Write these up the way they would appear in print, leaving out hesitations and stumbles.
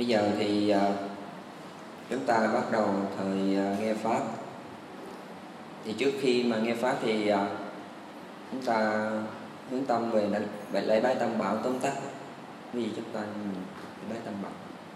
Bây giờ thì chúng ta bắt đầu thời nghe Pháp. Thì trước khi mà nghe Pháp thì chúng ta hướng tâm về lễ bái Tam Bảo tóm tắt. Vì chúng ta bái Tam Bảo.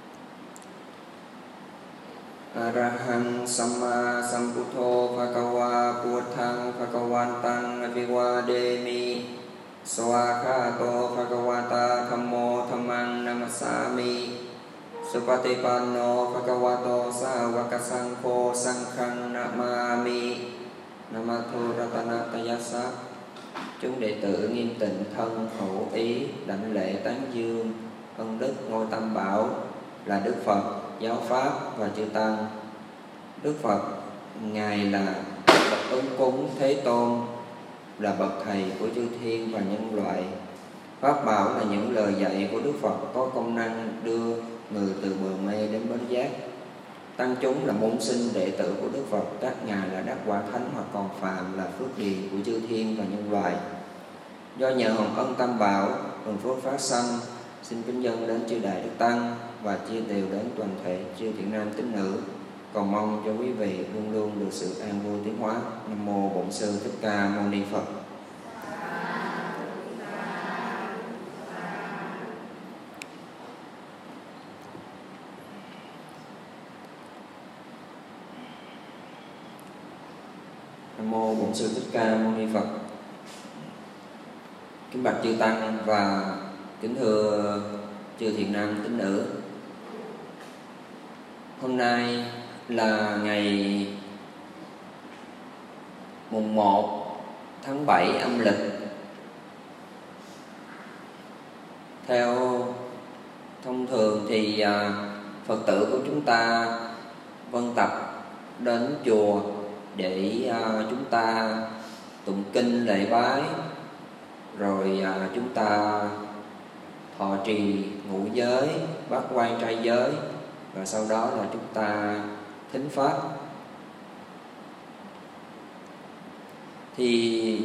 Arahang Samma Sambuddho Bhagava Buddhang Bhagavantam Abhivademi Swakhato Bhagavata Thammo Dhammang Namasami Supatipanno Bhagavato Sāvaka Saṅkho Saṅghang Namami Namatho Ratanatayassa. Chúng đệ tử nghiêm tịnh thân khẩu ý đảnh lễ tán dương ân đức ngôi Tam Bảo là Đức Phật, Giáo Pháp và Chư Tăng. Đức Phật Ngài là bậc ứng cúng Thế Tôn, là bậc thầy của chư thiên và nhân loại. Pháp bảo là những lời dạy của Đức Phật có công năng đưa người từ bờ mê đến bến giác. Tăng chúng là môn sinh đệ tử của Đức Phật, các ngài là đắc quả thánh hoặc còn phàm, là phước điền của chư thiên và nhân loại. Do nhờ hồng ân Tam Bảo, hưởng phước phát sanh, xin kính dâng đến chư Đại Đức Tăng và chia đều đến toàn thể chư thiện nam tín nữ. Cầu mong cho quý vị luôn luôn được sự an vui tiến hóa. Nam mô Bổn Sư Thích Ca Mâu Ni Phật. Nam mô Bổn Sư Thích Ca Mâu Ni Phật. Kính bạch chư Tăng và kính thưa chư thiện nam tín nữ. Hôm nay là ngày mùng 1 tháng 7 âm lịch. Theo thông thường thì Phật tử của chúng ta vân tập đến chùa để chúng ta tụng kinh lễ bái, rồi chúng ta thọ trì ngũ giới, bát quan trai giới, và sau đó là chúng ta thính pháp. Thì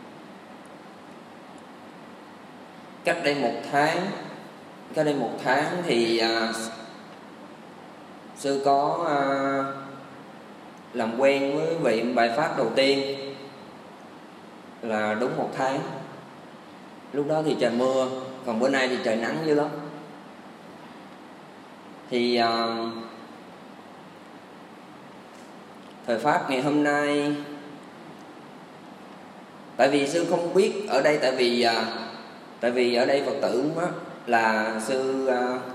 cách đây một tháng thì sư có làm quen với vị bài pháp đầu tiên là đúng 1 tháng. Lúc đó thì trời mưa, còn bữa nay thì trời nắng dữ lắm. Thì thời pháp ngày hôm nay, tại vì sư không biết ở đây, tại vì ở đây Phật tử á, là sư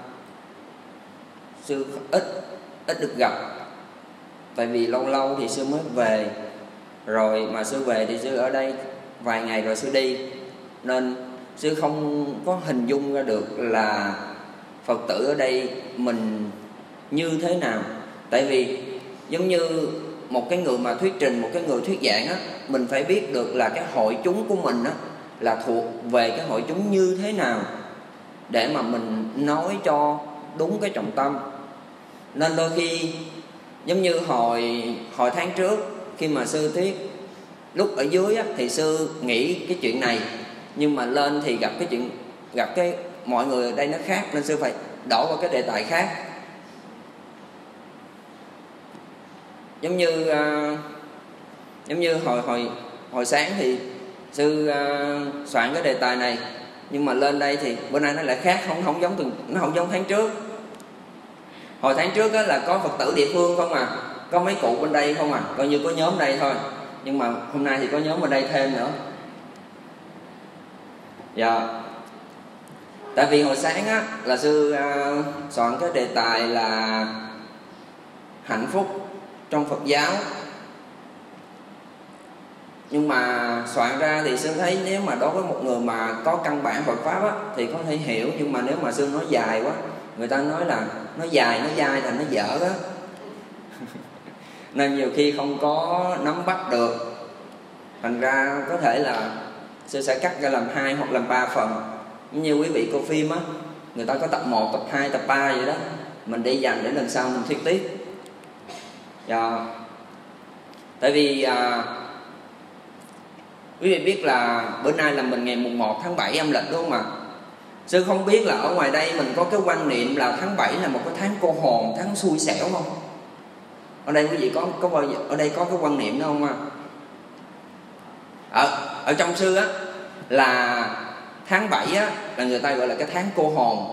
ít được gặp. Tại vì lâu lâu thì sư mới về, rồi mà sư về thì sư ở đây vài ngày rồi sư đi, nên sư không có hình dung ra được là Phật tử ở đây mình như thế nào. Tại vì giống như một cái người mà thuyết trình, một cái người thuyết giảng á, mình phải biết được là cái hội chúng của mình á là thuộc về cái hội chúng như thế nào để mà mình nói cho đúng cái trọng tâm. Nên đôi khi giống như hồi tháng trước khi mà sư thuyết, lúc ở dưới á, thì sư nghĩ cái chuyện này, nhưng mà lên thì gặp cái mọi người ở đây nó khác, nên sư phải đổi qua cái đề tài khác. Giống như hồi sáng thì sư soạn cái đề tài này, nhưng mà lên đây thì bữa nay nó lại khác, nó không giống tháng trước. Hồi tháng trước á là có Phật tử địa phương không à, có mấy cụ bên đây không à, coi như có nhóm đây thôi. Nhưng mà hôm nay thì có nhóm ở đây thêm nữa. Dạ. Tại vì hồi sáng á là sư soạn cái đề tài là hạnh phúc trong Phật giáo. Nhưng mà soạn ra thì sư thấy nếu mà đối với một người mà có căn bản Phật pháp á thì có thể hiểu, nhưng mà nếu mà sư nói dài quá, người ta nói là nó dài, nó dai thành nó dở á. Nên nhiều khi không có nắm bắt được. Thành ra có thể là sư sẽ cắt ra làm 2 hoặc làm 3 phần. Như quý vị coi phim á, người ta có tập 1, tập 2, tập 3 vậy đó. Mình để dành để lần sau mình thuyết tiếp. Tại vì quý vị biết là bữa nay là mình ngày mùng 1 tháng 7 âm lịch đúng không ạ? Sư không biết là ở ngoài đây mình có cái quan niệm là tháng 7 là một cái tháng cô hồn, tháng xui xẻo không? Ở đây quý vị có bao giờ ở đây có cái quan niệm đó không ạ? Ở trong sư á là tháng 7 á là người ta gọi là cái tháng cô hồn.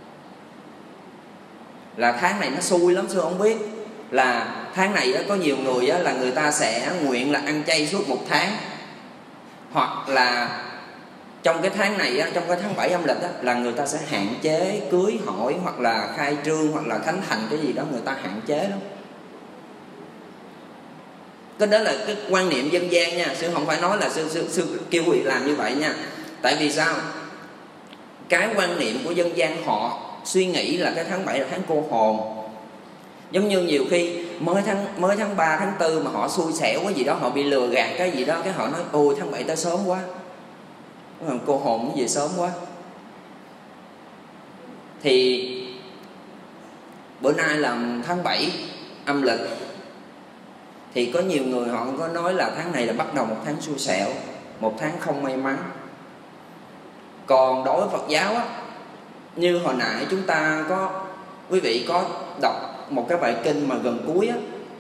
Là tháng này nó xui lắm, sư không biết. Là tháng này á, có nhiều người á, là người ta sẽ nguyện là ăn chay suốt 1 tháng. Hoặc là trong cái tháng này á, trong cái tháng 7 âm lịch á, là người ta sẽ hạn chế cưới hỏi hoặc là khai trương hoặc là khánh thành cái gì đó, người ta hạn chế lắm. Cái đó là cái quan niệm dân gian nha, sư không phải nói là sư kêu quý vị làm như vậy nha. Tại vì sao? Cái quan niệm của dân gian họ suy nghĩ là cái tháng 7 là tháng cô hồn. Giống như nhiều khi mới tháng 3, tháng 4 mà họ xui xẻo cái gì đó, họ bị lừa gạt cái gì đó, cái họ nói ôi tháng 7 tới sớm quá, cô hồn nó về sớm quá. Thì bữa nay là tháng 7 âm lịch, thì có nhiều người họ có nói là tháng này là bắt đầu một tháng xui xẻo, một tháng không may mắn. Còn đối với Phật giáo á, như hồi nãy chúng ta quý vị có đọc một cái bài kinh mà gần cuối á,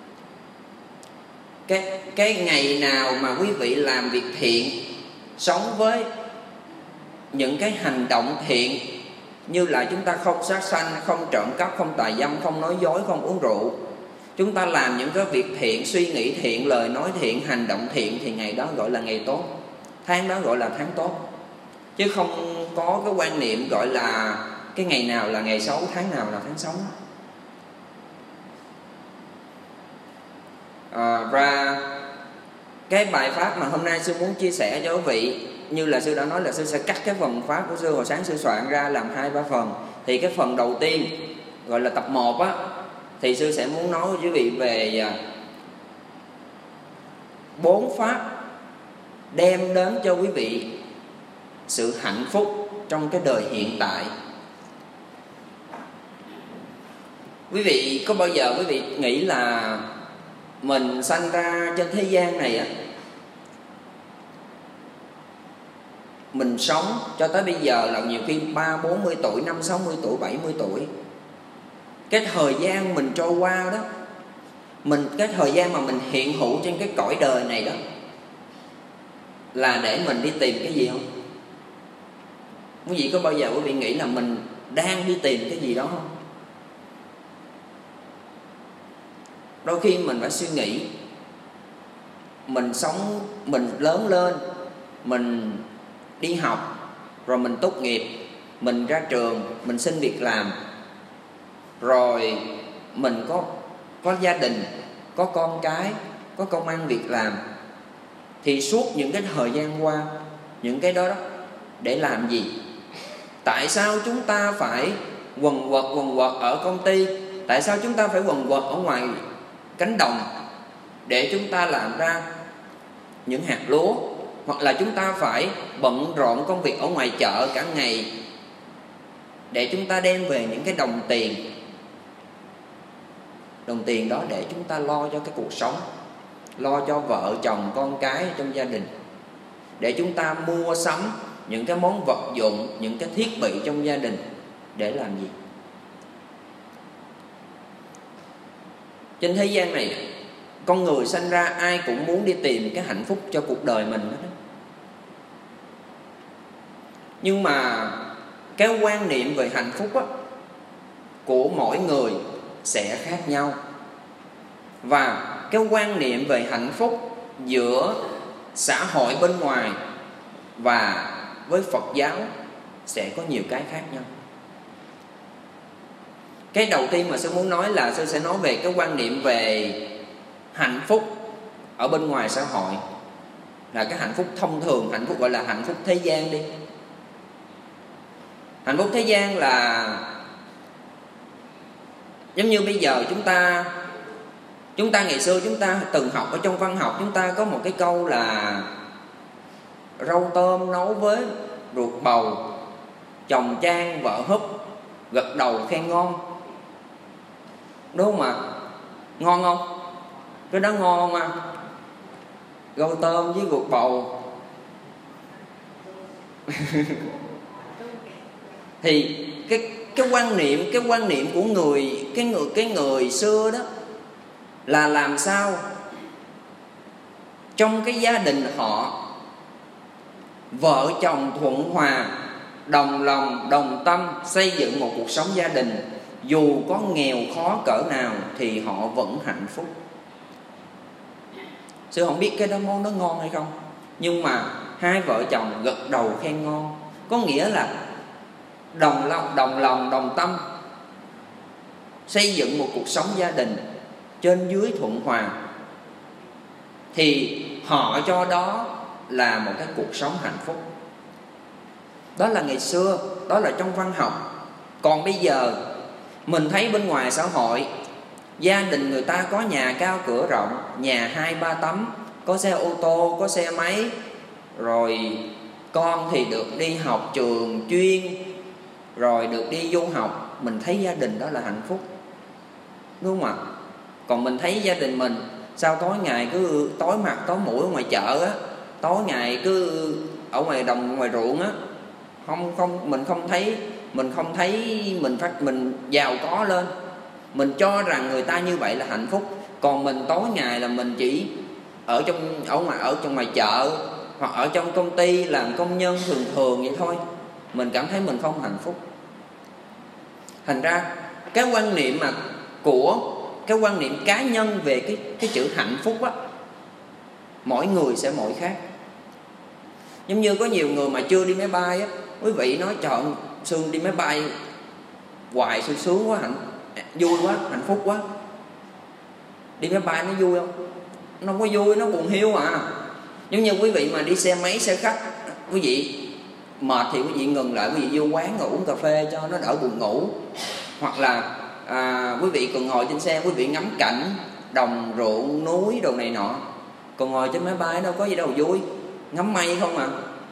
cái ngày nào mà quý vị làm việc thiện, sống với những cái hành động thiện, như là chúng ta không sát sanh, không trộm cắp, không tà dâm, không nói dối, không uống rượu, chúng ta làm những cái việc thiện, suy nghĩ thiện, lời nói thiện, hành động thiện, thì ngày đó gọi là ngày tốt, tháng đó gọi là tháng tốt. Chứ không có cái quan niệm gọi là cái ngày nào là ngày xấu, tháng nào là tháng xấu. Và cái bài pháp mà hôm nay sư muốn chia sẻ cho quý vị, như là sư đã nói là sư sẽ cắt cái phần pháp của sư hồi sáng sư soạn ra làm 2-3 phần. Thì cái phần đầu tiên gọi là tập 1 á, thì sư sẽ muốn nói với quý vị về 4 pháp đem đến cho quý vị sự hạnh phúc trong cái đời hiện tại. Quý vị có bao giờ quý vị nghĩ là mình sanh ra trên thế gian này á, mình sống cho tới bây giờ là nhiều khi 30-40 tuổi, 50-60 tuổi, 70 tuổi. Cái thời gian mình trôi qua đó, cái thời gian mà mình hiện hữu trên cái cõi đời này đó, là để mình đi tìm cái gì không? Quý vị có bao giờ quý vị nghĩ là mình đang đi tìm cái gì đó không? Đôi khi mình phải suy nghĩ, mình sống, mình lớn lên, mình đi học, rồi mình tốt nghiệp, mình ra trường, mình xin việc làm, rồi mình có gia đình, có con cái, có công ăn việc làm. Thì suốt những cái thời gian qua, những cái đó để làm gì? Tại sao chúng ta phải quần quật ở công ty? Tại sao chúng ta phải quần quật ở ngoài cánh đồng để chúng ta làm ra những hạt lúa? Hoặc là chúng ta phải bận rộn công việc ở ngoài chợ cả ngày để chúng ta đem về những cái đồng tiền. Đồng tiền đó để chúng ta lo cho cái cuộc sống, lo cho vợ chồng con cái trong gia đình, để chúng ta mua sắm những cái món vật dụng, những cái thiết bị trong gia đình. Để làm gì? Trên thế gian này, con người sanh ra ai cũng muốn đi tìm cái hạnh phúc cho cuộc đời mình đó. Nhưng mà cái quan niệm về hạnh phúc á, của mỗi người sẽ khác nhau. Và cái quan niệm về hạnh phúc giữa xã hội bên ngoài và với Phật giáo sẽ có nhiều cái khác nhau. Cái đầu tiên mà sư muốn nói là sư sẽ nói về cái quan niệm về hạnh phúc ở bên ngoài xã hội, là cái hạnh phúc thông thường, hạnh phúc gọi là hạnh phúc thế gian đi. Hạnh phúc thế gian là giống như bây giờ chúng ta ngày xưa chúng ta từng học ở trong văn học, chúng ta có một cái câu là rau tôm nấu với ruột bầu, chồng chan vợ húp, gật đầu khen ngon. Đúng không ạ? Ngon không? Cái đó ngon không ạ? Rau tôm với ruột bầu Thì cái quan niệm của người xưa đó là làm sao trong cái gia đình họ vợ chồng thuận hòa, đồng lòng đồng tâm xây dựng một cuộc sống gia đình, dù có nghèo khó cỡ nào thì họ vẫn hạnh phúc. Sư không biết cái đó món đó ngon hay không, nhưng mà hai vợ chồng gật đầu khen ngon. Có nghĩa là đồng lòng đồng tâm xây dựng một cuộc sống gia đình trên dưới thuận hòa, thì họ cho đó là một cái cuộc sống hạnh phúc. Đó là ngày xưa, đó là trong văn học. Còn bây giờ mình thấy bên ngoài xã hội, gia đình người ta có nhà cao cửa rộng, nhà 2-3 tấm, có xe ô tô, có xe máy, rồi con thì được đi học trường chuyên, rồi được đi du học. Mình thấy gia đình đó là hạnh phúc, đúng không ạ? Còn mình thấy gia đình mình sao tối ngày cứ tối mặt tối mũi ở ngoài chợ á, tối ngày cứ ở ngoài đồng ngoài ruộng á, mình không thấy mình giàu có lên. Mình cho rằng người ta như vậy là hạnh phúc, còn mình tối ngày là mình chỉ ở trong ngoài chợ hoặc ở trong công ty làm công nhân thường vậy thôi. Mình cảm thấy mình không hạnh phúc. Thành ra cái quan niệm cái quan niệm cá nhân về cái chữ hạnh phúc á, mỗi người sẽ mỗi khác. Giống như có nhiều người mà chưa đi máy bay á, quý vị nói trời, Sương đi máy bay hoài sướng quá, vui quá, hạnh phúc quá. Đi máy bay nó vui không? Nó không có vui, nó buồn hiu à. Giống như quý vị mà đi xe máy xe khách, quý vị mệt thì quý vị ngừng lại, quý vị vô quán ngồi uống cà phê cho nó đỡ buồn ngủ. Hoặc là quý vị còn ngồi trên xe, quý vị ngắm cảnh đồng ruộng núi đồ này nọ. Còn ngồi trên máy bay đâu có gì đâu vui, ngắm mây không à.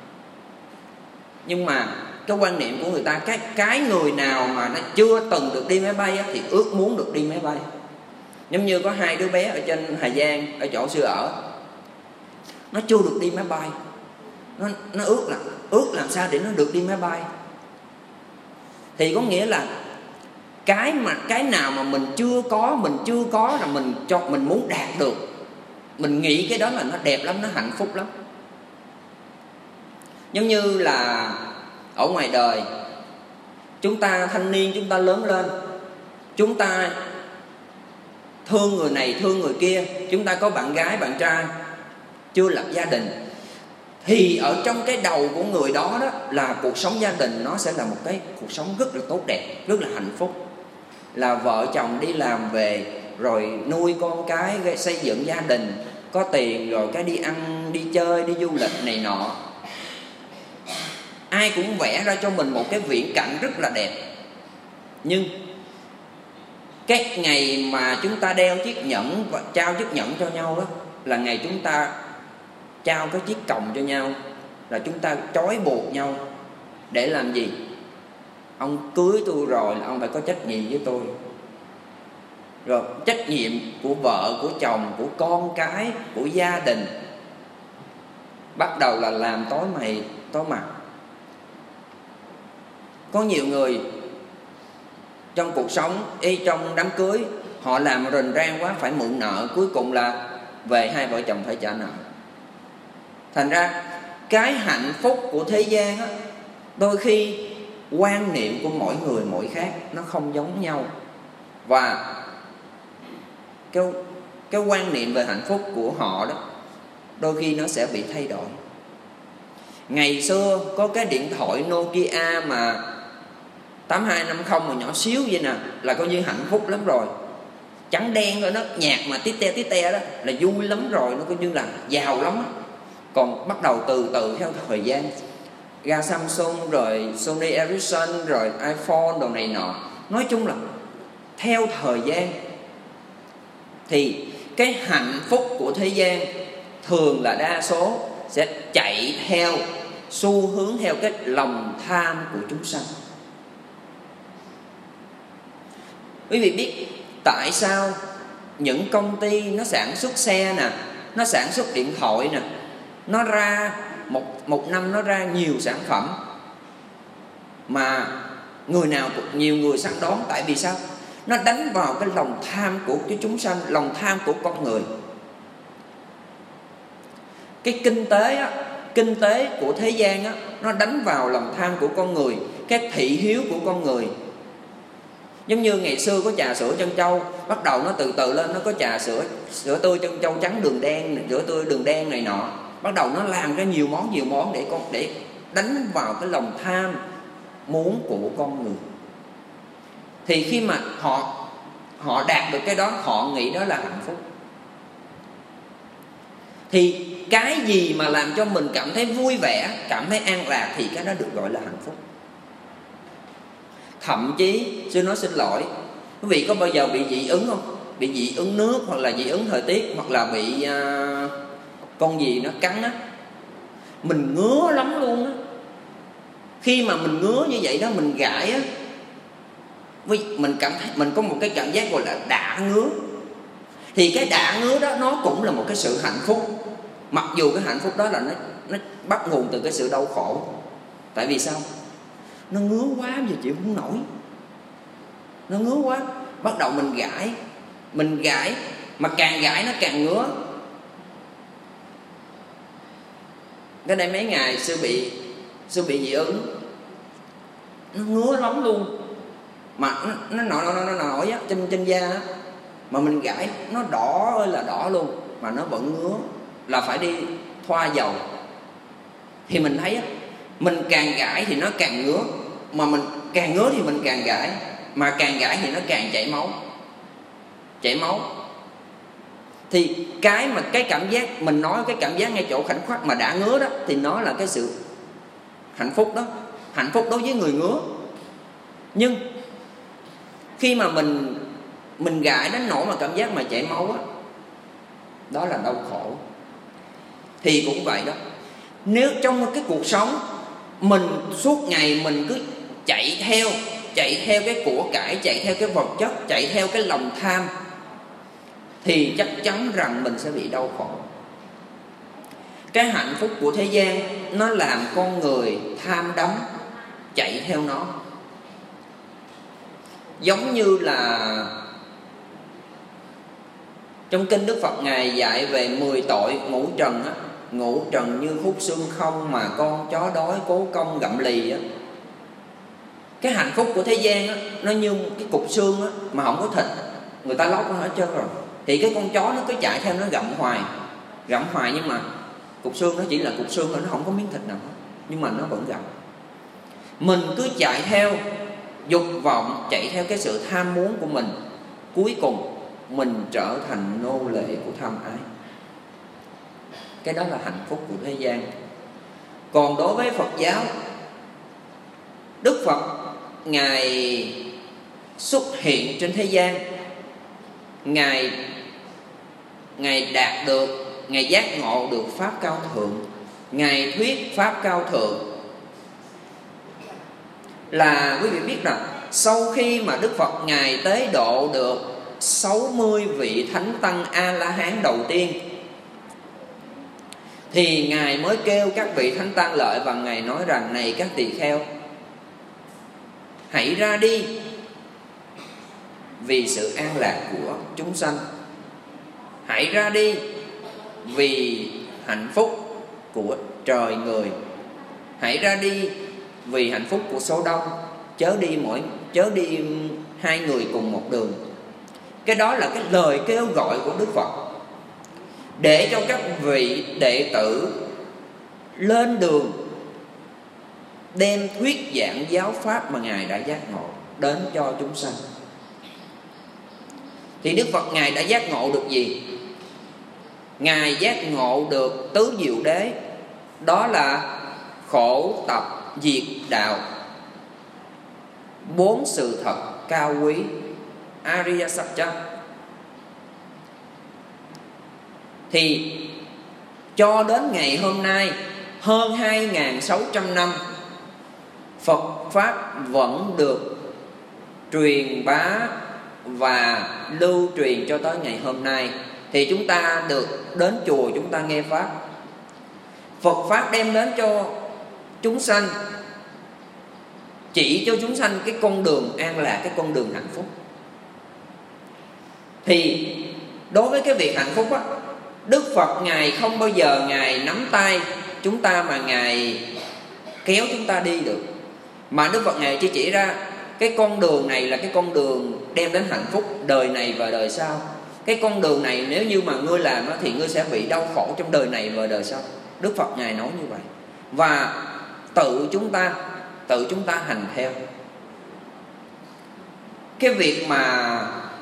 Nhưng mà cái quan niệm của người ta, cái người nào mà nó chưa từng được đi máy bay á, thì ước muốn được đi máy bay. Giống như có 2 đứa bé ở trên Hà Giang, ở chỗ Sư ở, nó chưa được đi máy bay. Nó ước làm sao để nó được đi máy bay. Thì có nghĩa là cái nào mà mình chưa có là mình muốn đạt được. Mình nghĩ cái đó là nó đẹp lắm, nó hạnh phúc lắm. Giống như là ở ngoài đời, chúng ta thanh niên, chúng ta lớn lên, chúng ta thương người này thương người kia, chúng ta có bạn gái bạn trai, chưa lập gia đình, thì ở trong cái đầu của người đó là cuộc sống gia đình nó sẽ là một cái cuộc sống rất là tốt đẹp, rất là hạnh phúc. Là vợ chồng đi làm về rồi nuôi con cái, xây dựng gia đình, có tiền rồi cái đi ăn đi chơi đi du lịch này nọ. Ai cũng vẽ ra cho mình một cái viễn cảnh rất là đẹp. Nhưng cái ngày mà chúng ta đeo chiếc nhẫn và trao chiếc nhẫn cho nhau đó, là ngày chúng ta trao cái chiếc còng cho nhau, là chúng ta trói buộc nhau. Để làm gì? Ông cưới tôi rồi là ông phải có trách nhiệm với tôi. Rồi trách nhiệm của vợ, của chồng, của con cái, của gia đình, bắt đầu là làm tối mày tối mặt. Có nhiều người trong cuộc sống, trong đám cưới, họ làm rình rang quá, phải mượn nợ, cuối cùng là về hai vợ chồng phải trả nợ. Thành ra cái hạnh phúc của thế gian á, đôi khi quan niệm của mỗi người mỗi khác, nó không giống nhau. Và cái quan niệm về hạnh phúc của họ đó, đôi khi nó sẽ bị thay đổi. Ngày xưa có cái điện thoại Nokia mà 8250 mà nhỏ xíu vậy nè, là coi như hạnh phúc lắm rồi. Trắng đen thôi đó, nhạc mà tít te đó là vui lắm rồi, nó coi như là giàu lắm đó. Còn bắt đầu từ từ theo thời gian, ra Samsung rồi Sony Ericsson rồi iPhone đồ này nọ. Nói chung là theo thời gian thì cái hạnh phúc của thế gian thường là đa số sẽ chạy theo xu hướng, theo cái lòng tham của chúng sanh. Quý vị biết tại sao những công ty nó sản xuất xe nè, nó sản xuất điện thoại nè, nó ra một năm nó ra nhiều sản phẩm, mà Người nào cũng nhiều người săn đón. Tại vì sao? Nó đánh vào cái lòng tham của cái chúng sanh, lòng tham của con người. Cái kinh tế của thế gian á, nó đánh vào lòng tham của con người, cái thị hiếu của con người. Giống như ngày xưa có trà sữa trân châu, bắt đầu nó từ từ lên, nó có trà sữa tươi trân châu trắng đường đen, sữa tươi đường đen này nọ. Bắt đầu nó làm ra nhiều món để đánh vào cái lòng tham muốn của con người. Thì khi mà họ đạt được cái đó, họ nghĩ đó là hạnh phúc. Thì cái gì mà làm cho mình cảm thấy vui vẻ, cảm thấy an lạc, thì cái đó được gọi là hạnh phúc. Thậm chí, sư nói xin lỗi, quý vị có bao giờ bị dị ứng không? Bị dị ứng nước, hoặc là dị ứng thời tiết, hoặc là bị con gì nó cắn á, mình ngứa lắm luôn á. Khi mà mình ngứa như vậy đó, mình gãi á, mình cảm thấy mình có một cái cảm giác gọi là đã ngứa. Thì cái đã ngứa đó nó cũng là một cái sự hạnh phúc, mặc dù cái hạnh phúc đó là nó bắt nguồn từ cái sự đau khổ. Tại vì sao? Nó ngứa quá giờ chịu không nổi, nó ngứa quá, bắt đầu mình gãi, mà càng gãi nó càng ngứa. Cái đây mấy ngày sư bị dị ứng, nó ngứa lắm luôn, mà nó nổi á, trên da á, mà mình gãi nó đỏ ơi là đỏ luôn, mà nó vẫn ngứa, là phải đi thoa dầu. Thì mình thấy á, mình càng gãi thì nó càng ngứa, mà mình càng ngứa thì mình càng gãi, mà càng gãi thì nó càng chảy máu. Thì cái cảm giác mình nói, cái cảm giác ngay chỗ khoảnh khắc mà đã ngứa đó, thì nó là cái sự hạnh phúc đó, hạnh phúc đối với người ngứa. Nhưng khi mà mình gãi đến nỗi mà cảm giác mà chảy máu á, đó là đau khổ. Thì cũng vậy đó, nếu trong cái cuộc sống mình suốt ngày mình cứ chạy theo cái của cải, chạy theo cái vật chất, chạy theo cái lòng tham, thì chắc chắn rằng mình sẽ bị đau khổ. Cái hạnh phúc của thế gian nó làm con người tham đắm, chạy theo nó. Giống như là trong kinh Đức Phật Ngài dạy về 10 tội ngũ trần á. Ngũ trần như khúc xương không, mà con chó đói cố công gặm lì á. Cái hạnh phúc của thế gian á, nó như cái cục xương á, mà không có thịt, người ta lóc nó hết trơn rồi. Thì cái con chó nó cứ chạy theo, nó gặm hoài, nhưng mà cục xương nó chỉ là cục xương thôi, nó không có miếng thịt nào hết, nhưng mà nó vẫn gặm. Mình cứ chạy theo dục vọng, chạy theo cái sự tham muốn của mình, cuối cùng mình trở thành nô lệ của tham ái. Cái đó là hạnh phúc của thế gian. Còn đối với Phật giáo, Đức Phật Ngài xuất hiện trên thế gian, Ngài đạt được, Ngài giác ngộ được pháp cao thượng, Ngài thuyết pháp cao thượng. Là quý vị biết rằng sau khi mà Đức Phật Ngài tế độ được 60 vị thánh tăng A-la-hán đầu tiên, thì Ngài mới kêu các vị thánh tăng lại, và Ngài nói rằng: này các tỳ kheo, hãy ra đi vì sự an lạc của chúng sanh, hãy ra đi vì hạnh phúc của trời người, hãy ra đi vì hạnh phúc của số đông, chớ đi hai người cùng một đường. Cái đó là cái lời kêu gọi của Đức Phật, để cho các vị đệ tử lên đường đem thuyết giảng giáo pháp mà Ngài đã giác ngộ đến cho chúng sanh. Thì Đức Phật Ngài đã giác ngộ được gì? Ngài giác ngộ được tứ diệu đế, đó là khổ tập diệt đạo, 4 sự thật cao quý, Ariya Satcha. Thì cho đến ngày hôm nay, hơn 2.600 năm, Phật Pháp vẫn được truyền bá và lưu truyền cho tới ngày hôm nay. Thì chúng ta được đến chùa, chúng ta nghe Pháp. Phật Pháp đem đến cho chúng sanh chỉ cho chúng sanh cái con đường an lạc, cái con đường hạnh phúc. Thì đối với cái việc hạnh phúc á, Đức Phật Ngài không bao giờ Ngài nắm tay chúng ta mà Ngài kéo chúng ta đi được. Mà Đức Phật Ngài chỉ ra cái con đường này là cái con đường đem đến hạnh phúc đời này và đời sau. Cái con đường này nếu như mà ngươi làm thì ngươi sẽ bị đau khổ trong đời này và đời sau. Đức Phật Ngài nói như vậy. Và tự chúng ta hành theo. Cái việc mà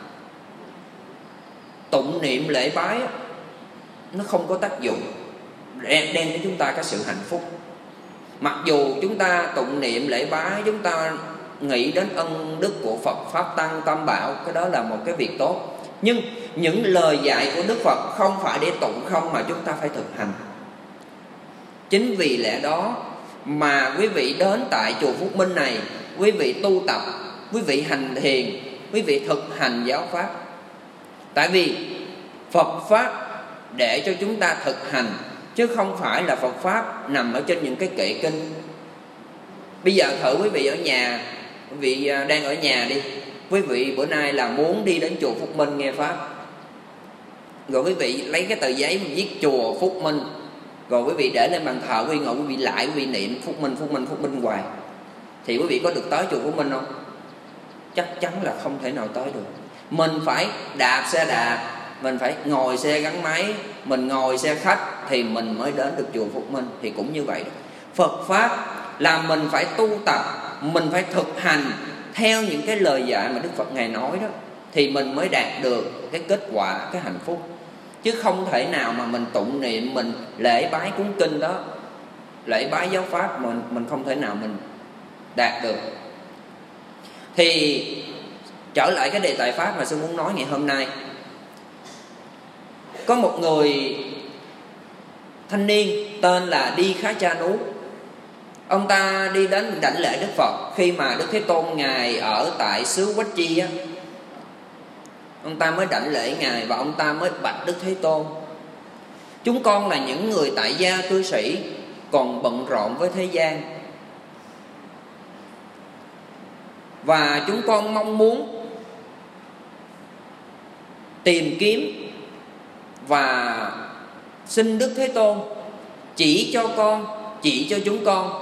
tụng niệm lễ bái nó không có tác dụng đem đến chúng ta cái sự hạnh phúc. Mặc dù chúng ta tụng niệm lễ bái, chúng ta nghĩ đến ân đức của Phật Pháp Tăng Tam Bảo, cái đó là một cái việc tốt. Nhưng những lời dạy của Đức Phật không phải để tụng không, mà chúng ta phải thực hành. Chính vì lẽ đó mà quý vị đến tại chùa Phúc Minh này, quý vị tu tập, quý vị hành thiền, quý vị thực hành giáo pháp. Tại vì Phật Pháp để cho chúng ta thực hành, chứ không phải là Phật Pháp nằm ở trên những cái kệ kinh. Bây giờ thử quý vị ở nhà, quý vị đang ở nhà đi, quý vị bữa nay là muốn đi đến chùa Phúc Minh nghe Pháp, rồi quý vị lấy cái tờ giấy mà viết chùa Phúc Minh, rồi quý vị để lên bàn thờ, quý vị ngồi quý vị lại, quý vị niệm Phúc Minh, Phúc Minh, Phúc Minh hoài, thì quý vị có được tới chùa Phúc Minh không? Chắc chắn là không thể nào tới được. Mình phải đạp xe đạp, mình phải ngồi xe gắn máy, mình ngồi xe khách thì mình mới đến được chùa Phúc Minh. Thì cũng như vậy, Phật Pháp là mình phải tu tập, mình phải thực hành theo những cái lời dạy mà Đức Phật Ngài nói đó, thì mình mới đạt được cái kết quả, cái hạnh phúc. Chứ không thể nào mà mình tụng niệm, mình lễ bái cúng kinh đó, lễ bái giáo pháp, mình không thể nào mình đạt được. Thì trở lại cái đề tài Pháp mà sư muốn nói ngày hôm nay. Có một người thanh niên tên là Đi Khá Cha Nú. Ông ta đi đến đảnh lễ Đức Phật khi mà Đức Thế Tôn Ngài ở tại xứ Quách Chi á. Ông ta mới đảnh lễ Ngài và ông ta mới bạch Đức Thế Tôn: chúng con là những người tại gia cư sĩ, còn bận rộn với thế gian, và chúng con mong muốn tìm kiếm và xin Đức Thế Tôn chỉ cho chúng con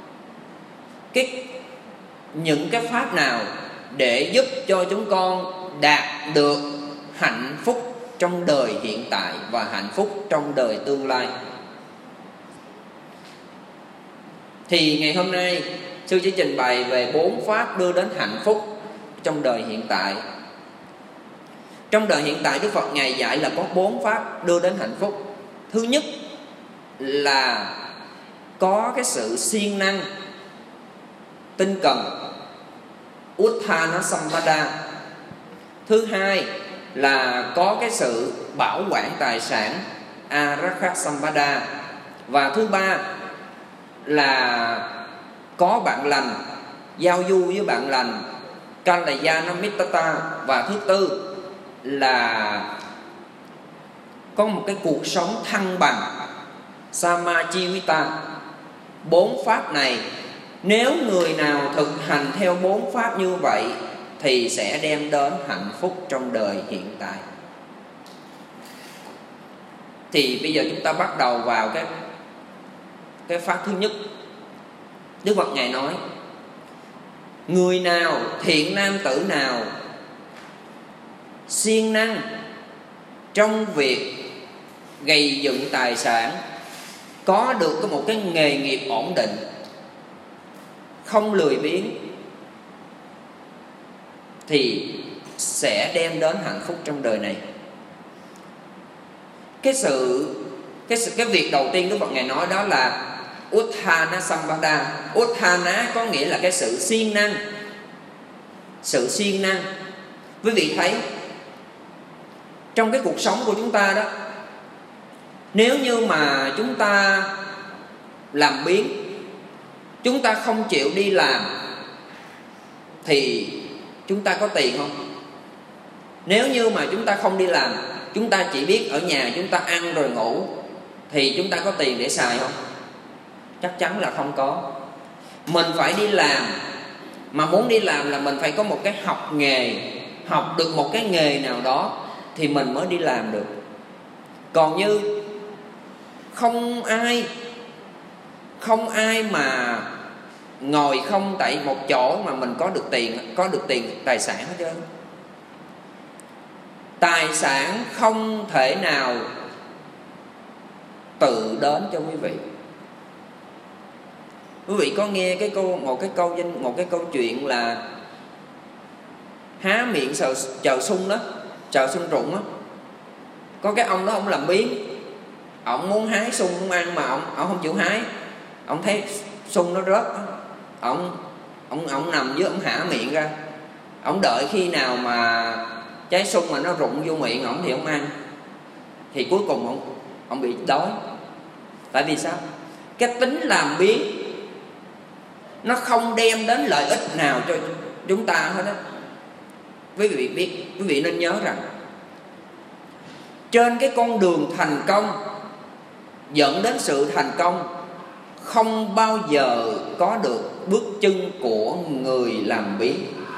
những cái pháp nào để giúp cho chúng con đạt được hạnh phúc trong đời hiện tại và hạnh phúc trong đời tương lai. Thì ngày hôm nay sư chỉ trình bày về 4 pháp đưa đến hạnh phúc trong đời hiện tại. Trong đời hiện tại, Đức Phật Ngài dạy là có 4 pháp đưa đến hạnh phúc. Thứ nhất là có cái sự siêng năng, tinh cần, Utthana Sampada. Thứ hai là có cái sự bảo quản tài sản, Arakha Sampada. Và thứ ba là có bạn lành, giao du với bạn lành, Kalyana Mittata. Và thứ tư là có một cái cuộc sống thăng bằng, Samajivita. 4 pháp này, nếu người nào thực hành theo 4 pháp như vậy thì sẽ đem đến hạnh phúc trong đời hiện tại. Thì bây giờ chúng ta bắt đầu vào cái pháp thứ nhất. Đức Phật Ngài nói: người nào, thiện nam tử nào siêng năng trong việc gây dựng tài sản, có được một cái nghề nghiệp ổn định, không lười biếng, thì sẽ đem đến hạnh phúc trong đời này. Cái việc đầu tiên Đức Phật Ngài nói đó là Utthana Sampada. Utthana có nghĩa là cái sự siêng năng. Sự siêng năng. Quý vị thấy trong cái cuộc sống của chúng ta đó, nếu như mà chúng ta làm biếng, chúng ta không chịu đi làm, thì chúng ta có tiền không? Nếu như mà chúng ta không đi làm, chúng ta chỉ biết ở nhà chúng ta ăn rồi ngủ, thì chúng ta có tiền để xài không? Chắc chắn là không có. Mình phải đi làm, Mà muốn đi làm là mình phải có một cái học nghề, học được một cái nghề nào đó thì mình mới đi làm được. Còn như không ai mà ngồi không tại một chỗ mà mình có được tiền tài sản hết trơn. Tài sản không thể nào tự đến cho quý vị. Quý vị có nghe một cái câu chuyện là há miệng chờ sung đó, chờ sung rụng đó. Có cái ông đó ông làm biếng, ông muốn hái sung muốn ăn mà ông không chịu hái. Ông thấy sung nó rớt, ông nằm dưới, ông hả miệng ra, ông đợi khi nào mà trái sung mà nó rụng vô miệng ông thì ông ăn. Thì cuối cùng ông bị đói. Tại vì sao? Cái tính làm biếng nó không đem đến lợi ích nào cho chúng ta hết á. Quý vị nên nhớ rằng trên cái con đường thành công dẫn đến sự thành công không bao giờ có được bước chân của người làm biếng.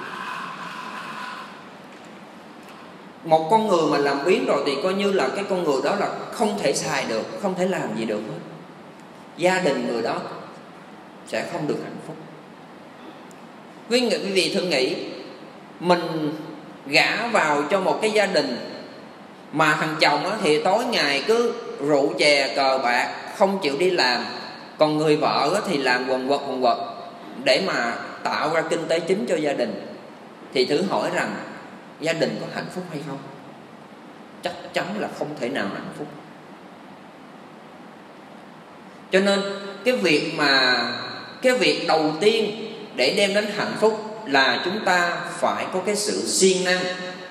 Một con người mà làm biếng rồi thì coi như là cái con người đó là không thể xài được, không thể làm gì được hết. Gia đình người đó sẽ không được hạnh phúc. Quý vị thử nghĩ, mình gả vào cho một cái gia đình mà thằng chồng thì tối ngày cứ rượu chè cờ bạc, không chịu đi làm, còn người vợ thì làm quần quật để mà tạo ra kinh tế chính cho gia đình, thì thử hỏi rằng gia đình có hạnh phúc hay không? Chắc chắn là không thể nào hạnh phúc. Cho nên cái việc đầu tiên để đem đến hạnh phúc là chúng ta phải có cái sự siêng năng.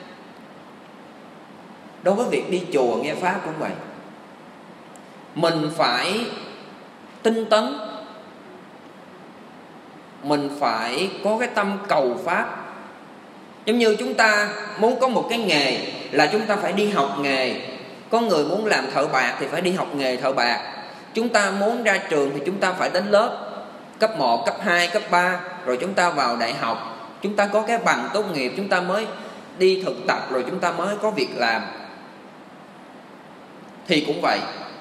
Đối với việc đi chùa nghe pháp cũng vậy, mình phải tinh tấn, mình phải có cái tâm cầu pháp. Giống như chúng ta muốn có một cái nghề là chúng ta phải đi học nghề. Có người muốn làm thợ bạc thì phải đi học nghề thợ bạc. Chúng ta muốn ra trường thì chúng ta phải đến lớp cấp 1, cấp 2, cấp 3, rồi chúng ta vào đại học. Chúng ta có cái bằng tốt nghiệp, chúng ta mới đi thực tập, rồi chúng ta mới có việc làm. Thì cũng vậy,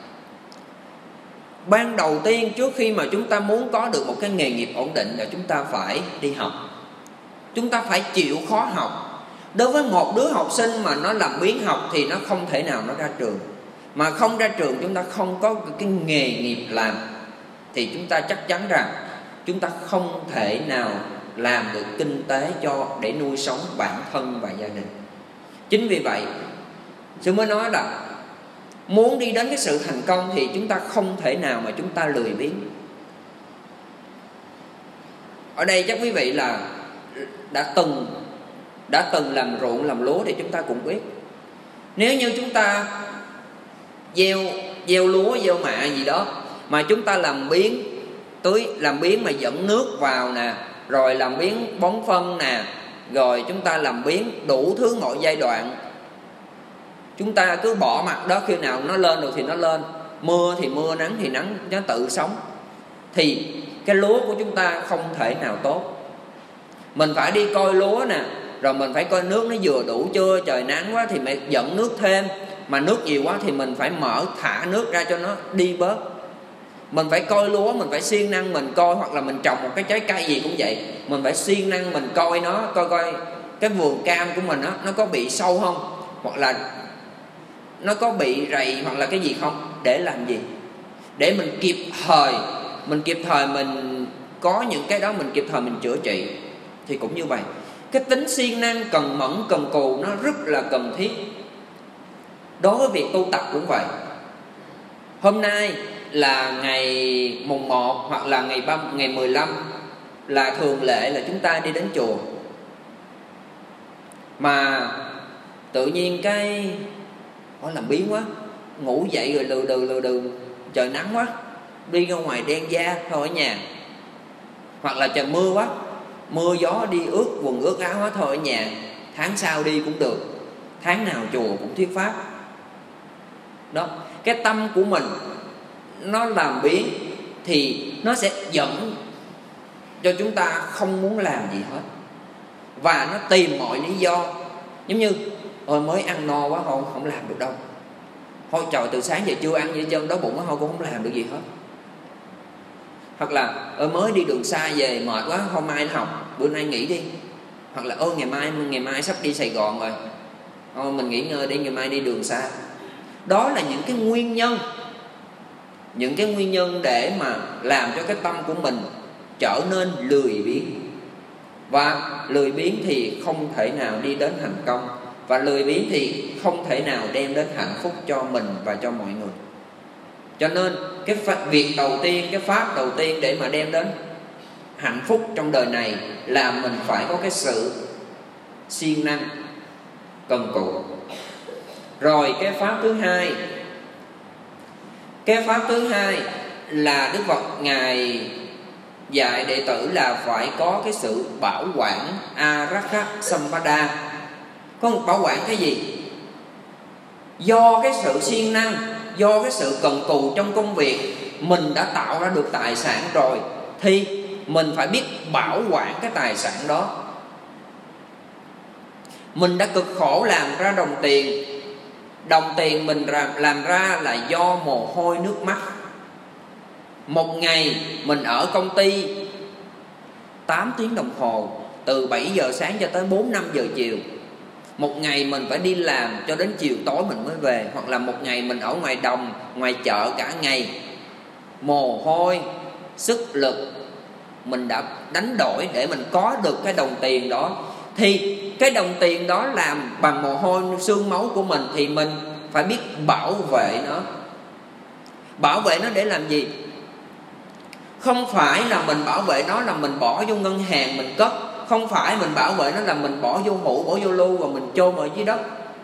ban đầu tiên trước khi mà chúng ta muốn có được một cái nghề nghiệp ổn định là chúng ta phải đi học. Chúng ta phải chịu khó học. Đối với một đứa học sinh mà nó làm biếng học thì nó không thể nào nó ra trường. Mà không ra trường chúng ta không có cái nghề nghiệp làm thì chúng ta chắc chắn rằng chúng ta không thể nào làm được kinh tế để nuôi sống bản thân và gia đình. Chính vì vậy sư mới nói là muốn đi đến cái sự thành công thì chúng ta không thể nào mà chúng ta lười biếng. Ở đây chắc quý vị là đã từng làm ruộng làm lúa thì chúng ta cũng biết, nếu như chúng ta gieo lúa gieo mạ gì đó mà chúng ta làm biếng làm biếng mà dẫn nước vào nè, rồi làm biếng bón phân nè, rồi chúng ta làm biếng đủ thứ mọi giai đoạn, chúng ta cứ bỏ mặt đó, khi nào nó lên được thì nó lên, mưa thì mưa, nắng thì nắng, nó tự sống, thì cái lúa của chúng ta không thể nào tốt. Mình phải đi coi lúa nè, rồi mình phải coi nước nó vừa đủ chưa, trời nắng quá thì mình dẫn nước thêm, mà nước nhiều quá thì mình phải thả nước ra cho nó đi bớt. Mình phải coi lúa, mình phải siêng năng mình coi, hoặc là mình trồng một cái trái cây gì cũng vậy, mình phải siêng năng mình coi nó, coi cái vườn cam của mình nó có bị sâu không, hoặc là nó có bị rầy hoặc là cái gì không. Để làm gì? Để mình kịp thời mình có những cái đó, mình kịp thời mình chữa trị. Thì cũng như vậy, cái tính siêng năng, cần mẫn, cần cù nó rất là cần thiết. Đối với việc tu tập cũng vậy. Hôm nay là ngày mùng 1 hoặc là ngày 15 là thường lệ là chúng ta đi đến chùa. Mà tự nhiên cái làm biếng quá, ngủ dậy rồi lừ đừ, trời nắng quá, đi ra ngoài đen da thôi ở nhà. Hoặc là trời mưa quá, mưa gió đi ướt quần ướt áo hết, thôi ở nhà, tháng sau đi cũng được, tháng nào chùa cũng thuyết pháp. Đó, cái tâm của mình nó làm biếng thì nó sẽ dẫn cho chúng ta không muốn làm gì hết, và nó tìm mọi lý do. Giống như mới ăn no quá, thôi không làm được đâu, thôi trời từ sáng giờ chưa ăn gì hết trơn, đói bụng quá, thôi cũng không làm được gì hết. Hoặc là mới đi đường xa về mệt quá, hôm mai học, bữa nay nghỉ đi. Hoặc là ngày mai sắp đi Sài Gòn rồi, thôi mình nghỉ ngơi đi, ngày mai đi đường xa. Đó là những cái nguyên nhân để mà làm cho cái tâm của mình trở nên lười biếng. Và lười biếng thì không thể nào đi đến thành công, và lười biếng thì không thể nào đem đến hạnh phúc cho mình và cho mọi người. Cho nên cái việc đầu tiên, cái pháp đầu tiên để mà đem đến hạnh phúc trong đời này là mình phải có cái sự siêng năng, cần cù. Rồi cái pháp thứ hai là Đức Phật Ngài dạy đệ tử là phải có cái sự bảo quản Arakha Sampada. Có một bảo quản cái gì? Do cái sự siêng năng, do cái sự cần cù trong công việc, mình đã tạo ra được tài sản rồi, thì mình phải biết bảo quản cái tài sản đó. Mình đã cực khổ làm ra đồng tiền. Đồng tiền mình làm ra là do mồ hôi nước mắt. Một ngày mình ở công ty 8 tiếng đồng hồ, từ 7 giờ sáng cho tới 4-5 giờ chiều. Một ngày mình phải đi làm cho đến chiều tối mình mới về. Hoặc là một ngày mình ở ngoài đồng, ngoài chợ cả ngày. Mồ hôi, sức lực mình đã đánh đổi để mình có được cái đồng tiền đó. Thì cái đồng tiền đó làm bằng mồ hôi xương máu của mình, thì mình phải biết bảo vệ nó. Bảo vệ nó để làm gì? Không phải là mình bảo vệ nó là mình bỏ vô ngân hàng mình cất. Không phải mình bảo vệ nó là mình bỏ vô hũ, bỏ vô lu và mình chôn ở dưới đất.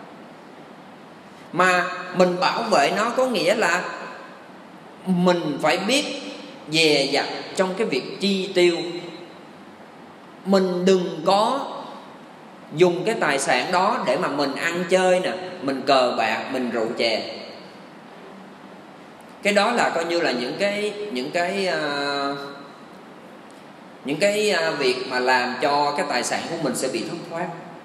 Mà mình bảo vệ nó có nghĩa là mình phải biết dè dặt trong cái việc chi tiêu. Mình đừng có dùng cái tài sản đó để mà mình ăn chơi nè, mình cờ bạc, mình rượu chè. Cái đó là coi như là những cái việc mà làm cho cái tài sản của mình sẽ bị thất thoát.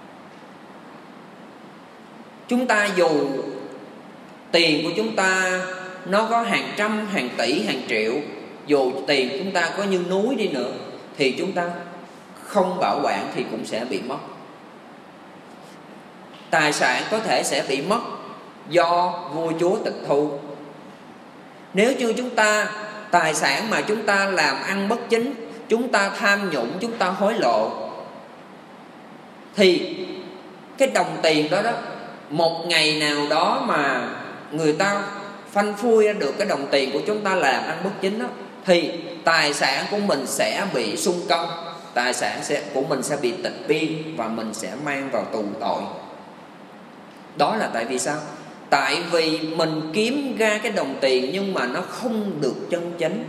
Chúng ta dù tiền của chúng ta nó có hàng trăm, hàng tỷ, hàng triệu, dù tiền chúng ta có như núi đi nữa, thì chúng ta không bảo quản thì cũng sẽ bị mất. Tài sản có thể sẽ bị mất do vua chúa tịch thu. Nếu như chúng ta tài sản mà chúng ta làm ăn bất chính, chúng ta tham nhũng, chúng ta hối lộ, thì cái đồng tiền đó một ngày nào đó mà người ta phanh phui ra được cái đồng tiền của chúng ta làm ăn bất chính đó, thì tài sản của mình sẽ bị xung công, tài sản của mình sẽ bị tịch biên và mình sẽ mang vào tù tội. Đó là tại vì sao? Tại vì mình kiếm ra cái đồng tiền nhưng mà nó không được chân chính.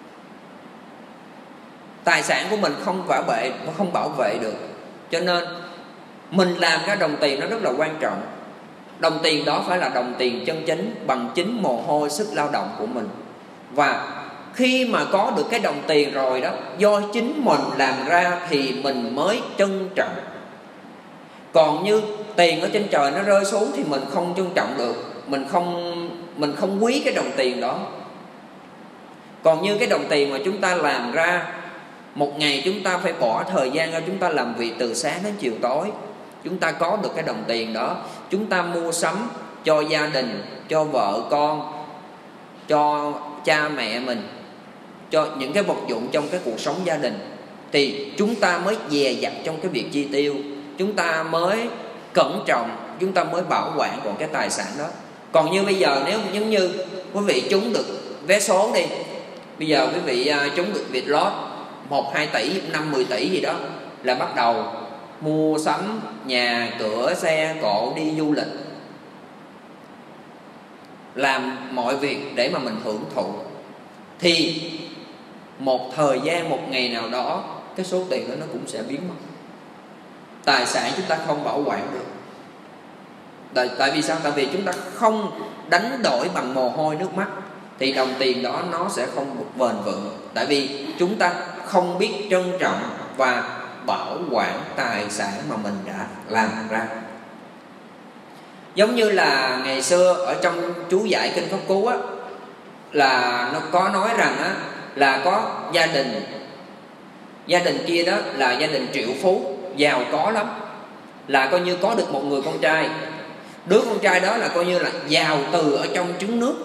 Tài sản của mình không bảo vệ được. Cho nên mình làm ra đồng tiền nó rất là quan trọng. Đồng tiền đó phải là đồng tiền chân chính, bằng chính mồ hôi sức lao động của mình. Và khi mà có được cái đồng tiền rồi đó, do chính mình làm ra thì mình mới trân trọng. Còn như tiền ở trên trời nó rơi xuống thì mình không trân trọng được, mình không quý cái đồng tiền đó. Còn như cái đồng tiền mà chúng ta làm ra, một ngày chúng ta phải bỏ thời gian ra, chúng ta làm việc từ sáng đến chiều tối, chúng ta có được cái đồng tiền đó, chúng ta mua sắm cho gia đình, cho vợ con, cho cha mẹ mình, cho những cái vật dụng trong cái cuộc sống gia đình, thì chúng ta mới dè dặt trong cái việc chi tiêu, chúng ta mới cẩn trọng, chúng ta mới bảo quản còn cái tài sản đó. Còn như bây giờ nếu giống như quý vị trúng được vé số đi, bây giờ quý vị trúng được Vietlott 1-2 tỷ, 5-10 tỷ gì đó, là bắt đầu mua sắm nhà cửa xe cộ, đi du lịch, làm mọi việc để mà mình hưởng thụ. Thì một thời gian, một ngày nào đó, cái số tiền đó nó cũng sẽ biến mất. Tài sản chúng ta không bảo quản được. Tại vì sao? Tại vì chúng ta không đánh đổi bằng mồ hôi nước mắt. thì đồng tiền đó nó sẽ không được bền vững. Tại vì chúng ta không biết trân trọng và bảo quản tài sản mà mình đã làm ra. Giống như là ngày xưa ở trong chú giải Kinh Pháp Cú á, là nó có nói rằng á, là có gia đình kia đó là gia đình triệu phú, giàu có lắm, là coi như có được một người con trai. Đứa con trai đó là coi như là giàu từ ở trong trứng nước,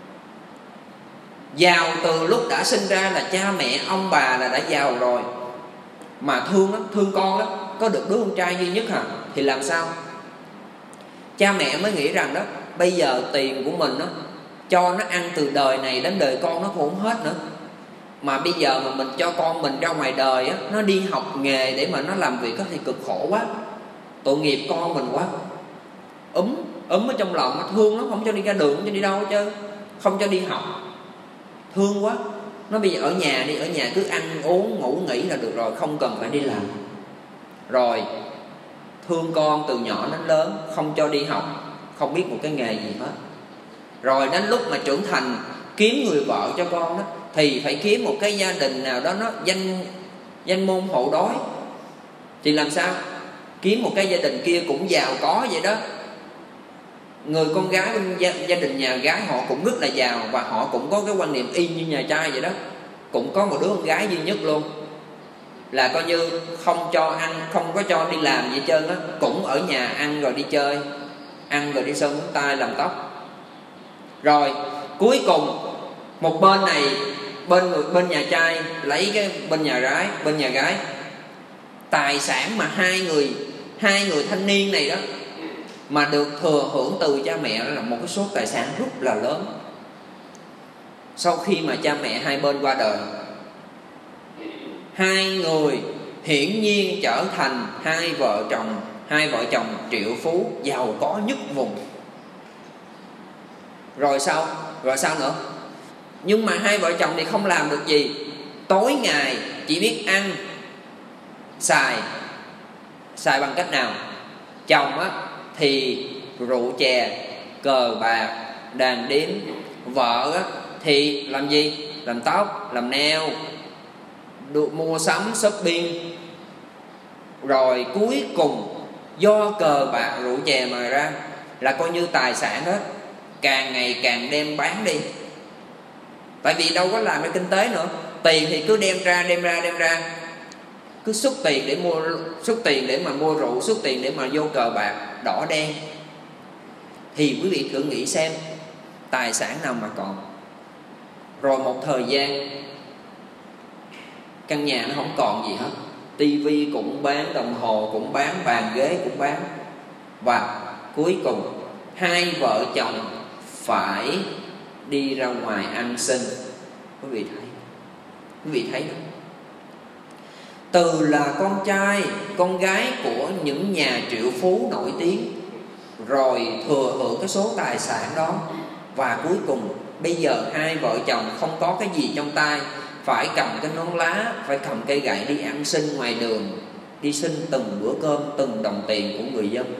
giàu từ lúc đã sinh ra, là cha mẹ ông bà là đã giàu rồi, mà thương lắm, thương con lắm, có được đứa con trai duy nhất hả, thì làm sao? Cha mẹ mới nghĩ rằng đó, bây giờ tiền của mình đó, cho nó ăn từ đời này đến đời con nó cũng không hết nữa, mà bây giờ mà mình cho con mình ra ngoài đời á, nó đi học nghề để mà nó làm việc đó thì cực khổ quá, tội nghiệp con mình quá. Ấm ở trong lòng, nó thương lắm, không cho đi ra đường, không cho đi đâu hết trơn, không cho đi học, thương quá. Nó bây giờ ở nhà đi, ở nhà cứ ăn uống ngủ nghỉ là được rồi, không cần phải đi làm. Rồi thương con từ nhỏ đến lớn, không cho đi học, không biết một cái nghề gì hết. Rồi đến lúc mà trưởng thành kiếm người vợ cho con đó, thì phải kiếm một cái gia đình nào đó nó danh môn hộ đói. Thì làm sao? Kiếm một cái gia đình kia cũng giàu có vậy đó. Người con gái bên gia đình nhà gái họ cũng rất là giàu, và họ cũng có cái quan niệm y như nhà trai vậy đó. Cũng có một đứa con gái duy nhất luôn, là coi như không cho ăn, không có cho đi làm gì hết trơn á, cũng ở nhà ăn rồi đi chơi, ăn rồi đi sơn móng tay làm tóc. Rồi cuối cùng một bên này, bên nhà trai lấy cái bên nhà gái tài sản mà hai người thanh niên này đó mà được thừa hưởng từ cha mẹ là một cái số tài sản rất là lớn. Sau khi mà cha mẹ hai bên qua đời, hai người hiển nhiên trở thành hai vợ chồng triệu phú giàu có nhất vùng. Rồi sao nữa? Nhưng mà hai vợ chồng thì không làm được gì, tối ngày chỉ biết ăn xài bằng cách nào? Chồng á thì rượu chè, cờ bạc, đàn điếm. Vợ á thì làm gì? Làm tóc, làm nail, mua sắm, shopping. Rồi cuối cùng do cờ bạc rượu chè mà ra, là coi như tài sản đó càng ngày càng đem bán đi. Tại vì đâu có làm cái kinh tế nữa, tiền thì cứ đem ra, cứ xuất tiền để mà mua rượu, xuất tiền để mà vô cờ bạc đỏ đen. Thì quý vị thử nghĩ xem, tài sản nào mà còn. Rồi một thời gian căn nhà nó không còn gì hết, tivi cũng bán, đồng hồ cũng bán, bàn ghế cũng bán. Và cuối cùng hai vợ chồng phải đi ra ngoài ăn xin. Quý vị thấy đó. Từ là con trai, con gái của những nhà triệu phú nổi tiếng, rồi thừa hưởng cái số tài sản đó, và cuối cùng bây giờ hai vợ chồng không có cái gì trong tay, phải cầm cái nón lá, phải cầm cây gậy đi ăn xin ngoài đường, đi xin từng bữa cơm, từng đồng tiền của người dân.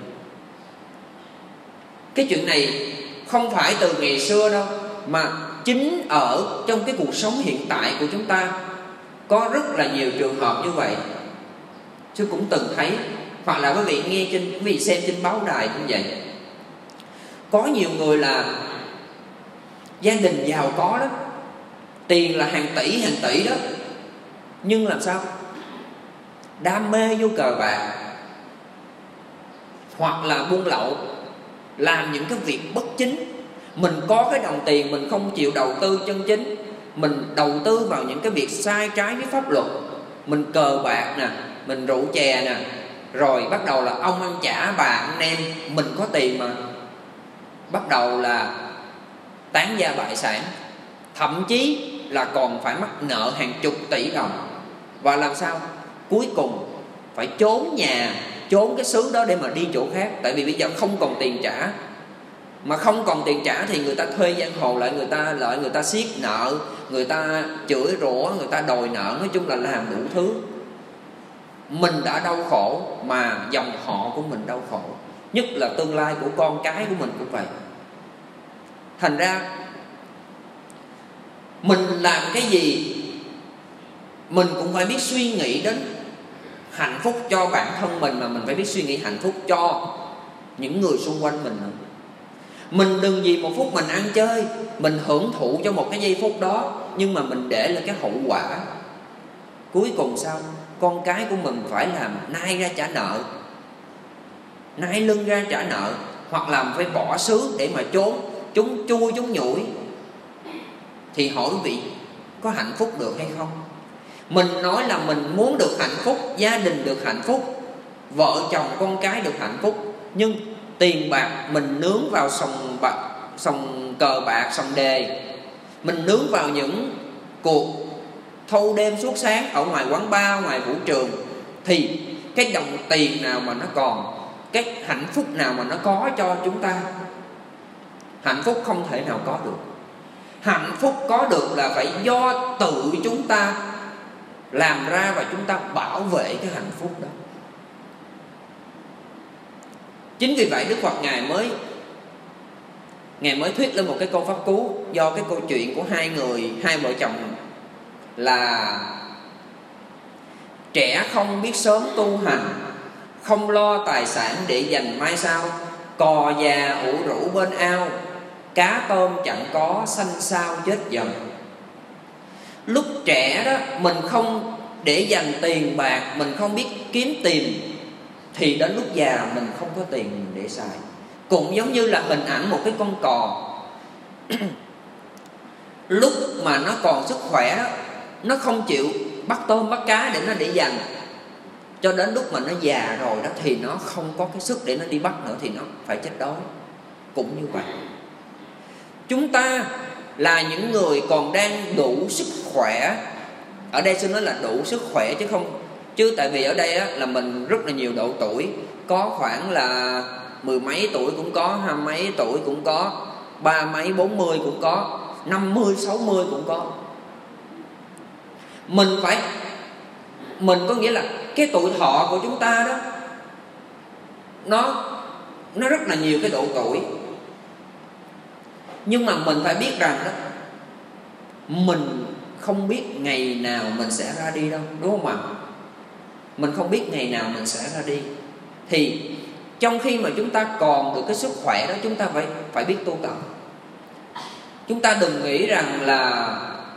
Cái chuyện này không phải từ ngày xưa đâu, mà chính ở trong cái cuộc sống hiện tại của chúng ta có rất là nhiều trường hợp như vậy. Chứ cũng từng thấy, hoặc là quý vị xem trên báo đài cũng vậy. Có nhiều người là gia đình giàu có lắm, tiền là hàng tỷ đó, nhưng làm sao? Đam mê vô cờ bạc, hoặc là buôn lậu, làm những cái việc bất chính. Mình có cái đồng tiền, mình không chịu đầu tư chân chính, mình đầu tư vào những cái việc sai trái với pháp luật. Mình cờ bạc nè, mình rượu chè nè, rồi bắt đầu là ông ăn chả, bà ăn nem. Mình có tiền mà bắt đầu là tán gia bại sản, thậm chí là còn phải mắc nợ hàng chục tỷ đồng. Và làm sao? Cuối cùng phải trốn nhà, trốn cái xứ đó để mà đi chỗ khác. Tại vì bây giờ không còn tiền trả. Mà không còn tiền trả thì người ta thuê giang hồ lại, người ta siết nợ, người ta chửi rủa, người ta đòi nợ. Nói chung là làm đủ thứ. Mình đã đau khổ, mà dòng họ của mình đau khổ, nhất là tương lai của con cái của mình cũng vậy. Thành ra Mình làm cái gì mình cũng phải biết suy nghĩ đến hạnh phúc cho bản thân mình, mà mình phải biết suy nghĩ hạnh phúc cho những người xung quanh mình nữa. Mình đừng vì một phút mình ăn chơi, mình hưởng thụ cho một cái giây phút đó, nhưng mà mình để là cái hậu quả cuối cùng sao? Con cái của mình phải làm nai ra trả nợ, nai lưng ra trả nợ, hoặc là phải bỏ xứ để mà trốn, chúng chui chúng nhủi. Thì hỏi quý vị có hạnh phúc được hay không? Mình nói là mình muốn được hạnh phúc, gia đình được hạnh phúc, vợ chồng con cái được hạnh phúc, nhưng tiền bạc mình nướng vào sòng cờ bạc, sòng đề, mình nướng vào những cuộc thâu đêm suốt sáng ở ngoài quán bar, ngoài vũ trường, thì cái đồng tiền nào mà nó còn, cái hạnh phúc nào mà nó có cho chúng ta? Hạnh phúc không thể nào có được. Hạnh phúc có được là phải do tự chúng ta làm ra, và chúng ta bảo vệ cái hạnh phúc đó. Chính vì vậy Đức Phật Ngài mới thuyết lên một cái câu pháp cú, do cái câu chuyện của hai vợ chồng là trẻ không biết sớm tu hành, không lo tài sản để dành mai sau, cò già ủ rũ bên ao, cá tôm chẳng có xanh xao chết dần. Lúc trẻ đó mình không để dành tiền bạc, mình không biết kiếm tiền, thì đến lúc già mình không có tiền để xài. Cũng giống như là hình ảnh một cái con cò lúc mà nó còn sức khỏe đó, nó không chịu bắt tôm bắt cá để nó để dành, cho đến lúc mà nó già rồi đó thì nó không có cái sức để nó đi bắt nữa, thì nó phải chết đói. Cũng như vậy, chúng ta là những người còn đang đủ sức khỏe. Ở đây xin nói là đủ sức khỏe chứ tại vì ở đây á, là mình rất là nhiều độ tuổi, có khoảng là 10 mấy tuổi cũng có, 20 mấy tuổi cũng có, 30 mấy 40 cũng có, 50 60 cũng có. Mình có nghĩa là cái tuổi thọ của chúng ta đó, nó rất là nhiều cái độ tuổi. Nhưng mà mình phải biết rằng đó, mình không biết ngày nào mình sẽ ra đi đâu, đúng không ạ? Mình không biết ngày nào mình sẽ ra đi. Thì trong khi mà chúng ta còn được cái sức khỏe đó, chúng ta phải biết tu tập. Chúng ta đừng nghĩ rằng là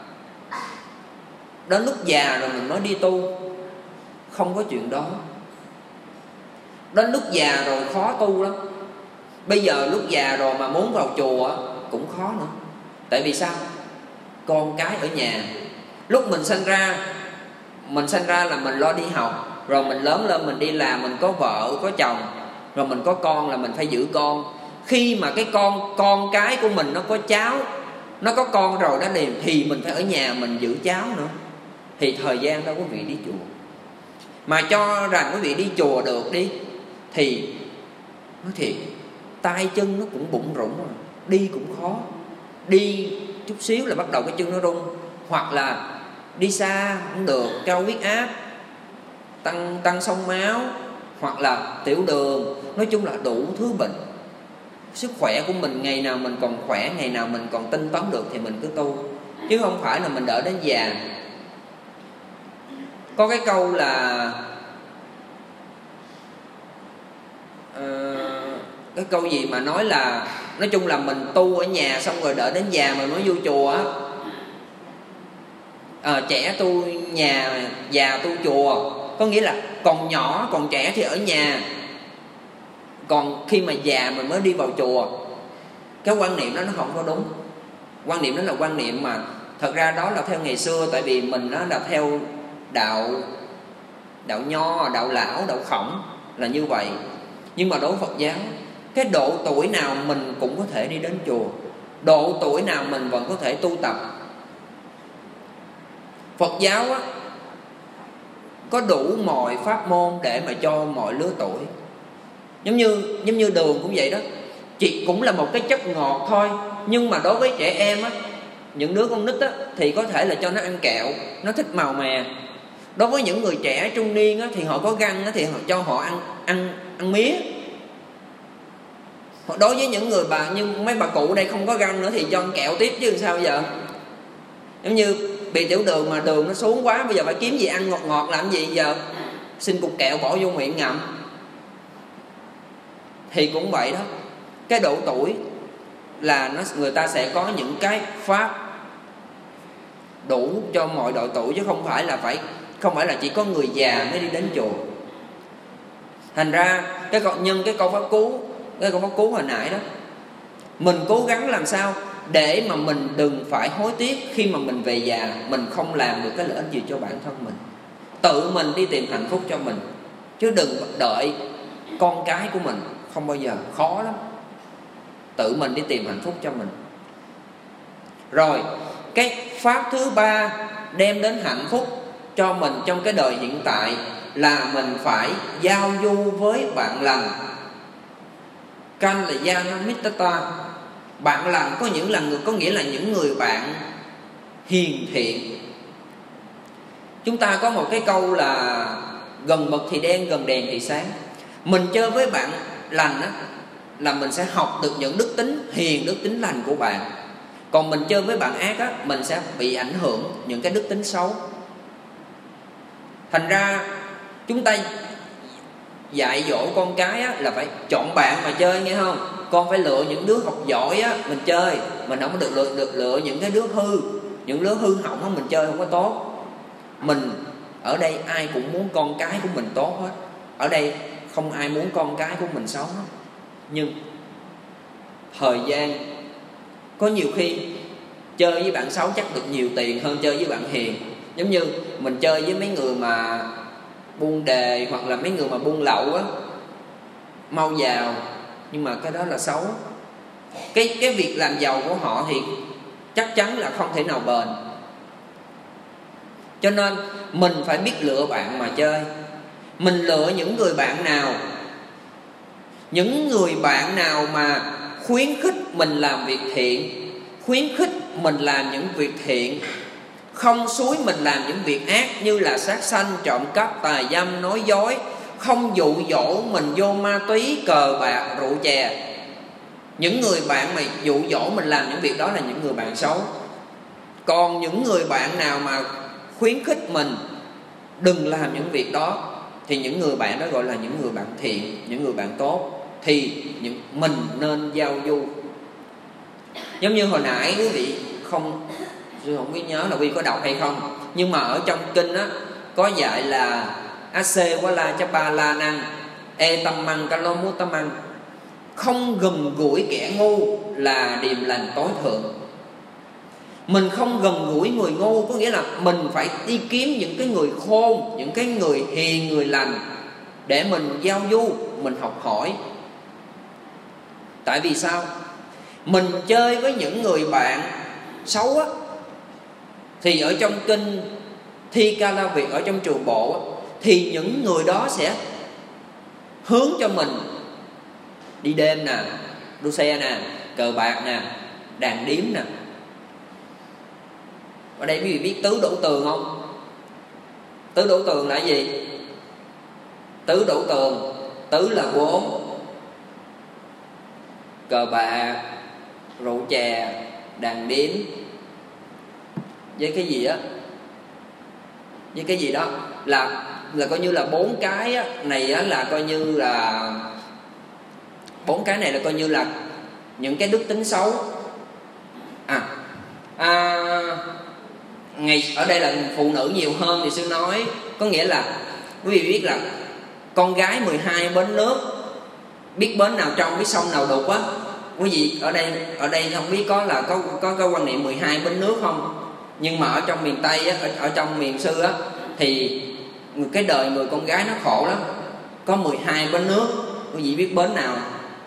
đến lúc già rồi mình mới đi tu. Không có chuyện đó. Đến lúc già rồi khó tu lắm. Bây giờ lúc già rồi mà muốn vào chùa cũng khó nữa. Tại vì sao? Con cái ở nhà. Lúc mình sanh ra là mình lo đi học, rồi mình lớn lên mình đi làm, mình có vợ có chồng, rồi mình có con là mình phải giữ con. Khi mà cái con cái của mình nó có cháu, nó có con rồi đó, thì mình phải ở nhà mình giữ cháu nữa. Thì thời gian đâu quý vị đi chùa. Mà cho rằng quý vị đi chùa được đi, thì nói thiệt, tay chân nó cũng bụng rủng rồi, đi cũng khó. Đi chút xíu là bắt đầu cái chân nó rung, hoặc là đi xa cũng được, cao huyết áp, tăng sông máu, hoặc là tiểu đường. Nói chung là đủ thứ bệnh. Sức khỏe của mình ngày nào mình còn khỏe, ngày nào mình còn tinh tấn được thì mình cứ tu, chứ không phải là mình đợi đến già. Có cái câu là cái câu gì mà nói là, nói chung là mình tu ở nhà xong rồi đợi đến già mình mới vô chùa á. Trẻ tu nhà, già tu chùa. Có nghĩa là còn nhỏ, còn trẻ thì ở nhà, còn khi mà già mình mới đi vào chùa. Cái quan niệm đó nó không có đúng. Quan niệm đó là quan niệm mà thật ra đó là theo ngày xưa. Tại vì mình nó là theo đạo Nho, đạo Lão, đạo Khổng là như vậy. Nhưng mà đối với Phật giáo, cái độ tuổi nào mình cũng có thể đi đến chùa, độ tuổi nào mình vẫn có thể tu tập. Phật giáo á, có đủ mọi pháp môn để mà cho mọi lứa tuổi. Giống như đường cũng vậy đó, chị cũng là một cái chất ngọt thôi. Nhưng mà đối với trẻ em á, những đứa con nít á, thì có thể là cho nó ăn kẹo, nó thích màu mè. Đối với những người trẻ trung niên á, thì họ có răng á, thì họ cho họ ăn mía. Đối với những người bà như mấy bà cụ đây không có răng nữa thì cho ăn kẹo tiếp chứ sao giờ. Giống như bị tiểu đường mà đường nó xuống quá, bây giờ phải kiếm gì ăn ngọt ngọt làm gì giờ? Xin cục kẹo bỏ vô miệng ngậm. Thì cũng vậy đó, cái độ tuổi là người ta sẽ có những cái pháp đủ cho mọi độ tuổi, chứ không phải là chỉ có người già mới đi đến chùa. Thành ra cái câu pháp cú hồi nãy đó, mình cố gắng làm sao để mà mình đừng phải hối tiếc khi mà mình về già, mình không làm được cái lợi ích gì cho bản thân mình. Tự mình đi tìm hạnh phúc cho mình, chứ đừng đợi con cái của mình, không bao giờ, khó lắm. Tự mình đi tìm hạnh phúc cho mình. Rồi cái pháp thứ ba đem đến hạnh phúc cho mình trong cái đời hiện tại là mình phải giao du với bạn lành. Căn là Yanamittata. Bạn lành có nghĩa là những người bạn hiền thiện. Chúng ta có một cái câu là gần mực thì đen, gần đèn thì sáng. Mình chơi với bạn lành á, là mình sẽ học được những đức tính hiền, đức tính lành của bạn. Còn mình chơi với bạn ác á, mình sẽ bị ảnh hưởng những cái đức tính xấu. Thành ra chúng ta dạy dỗ con cái á, là phải chọn bạn mà chơi, nghe không? Con phải lựa những đứa học giỏi á, mình chơi. Mình không có được lựa những cái đứa hư. Những đứa hư hỏng á, mình chơi không có tốt. Mình ở đây ai cũng muốn con cái của mình tốt hết. Ở đây không ai muốn con cái của mình xấu hết. Nhưng thời gian có nhiều khi chơi với bạn xấu chắc được nhiều tiền hơn chơi với bạn hiền. Giống như mình chơi với mấy người mà buôn đề hoặc là mấy người mà buôn lậu á, mau giàu, nhưng mà cái đó là xấu. Cái việc làm giàu của họ thì chắc chắn là không thể nào bền. Cho nên mình phải biết lựa bạn mà chơi. Mình lựa những người bạn nào, những người bạn nào mà khuyến khích mình làm việc thiện, khuyến khích mình làm những việc thiện, không xúi mình làm những việc ác như là sát sanh, trộm cắp, tà dâm, nói dối, không dụ dỗ mình vô ma túy, cờ bạc, rượu chè. Những người bạn mà dụ dỗ mình làm những việc đó là những người bạn xấu. Còn những người bạn nào mà khuyến khích mình đừng làm những việc đó thì những người bạn đó gọi là những người bạn thiện, những người bạn tốt. Thì mình nên giao du. Giống như hồi nãy quý vị không biết nhớ là quý có đọc hay không, nhưng mà ở trong kinh á có dạy là Ase Wala Chapala Năng E Tâm Măng Kalomu Tâm Măng. Không gần gũi kẻ ngu là điềm lành tối thượng. Mình không gần gũi người ngu, có nghĩa là mình phải đi kiếm những cái người khôn, những cái người hiền, người lành để mình giao du, mình học hỏi. Tại vì sao? Mình chơi với những người bạn xấu á, thì ở trong kinh Thi Ca La Việt, ở trong trường bộ á, thì những người đó sẽ hướng cho mình đi đêm nè, đua xe nè, cờ bạc nè, đàn điếm nè. Ở đây quý vị biết tứ đổ tường không? Tứ đổ tường là gì? Tứ đổ tường, tứ là 4: cờ bạc, rượu chè, đàn điếm, với cái gì á, với cái gì đó là coi như là 4 cái á, này á, là coi như là 4 cái này là coi như là những cái đức tính xấu. Ngày ở đây là phụ nữ nhiều hơn thì sư nói, có nghĩa là quý vị biết là con gái 12 bến nước, biết bến nào trong, biết sông nào đục á. Quý vị ở đây không biết có cái quan niệm 12 bến nước không? Nhưng mà ở trong miền Tây á, ở trong miền sư á, thì cái đời người con gái nó khổ lắm. Có 12 bến nước, quý vị biết bến nào?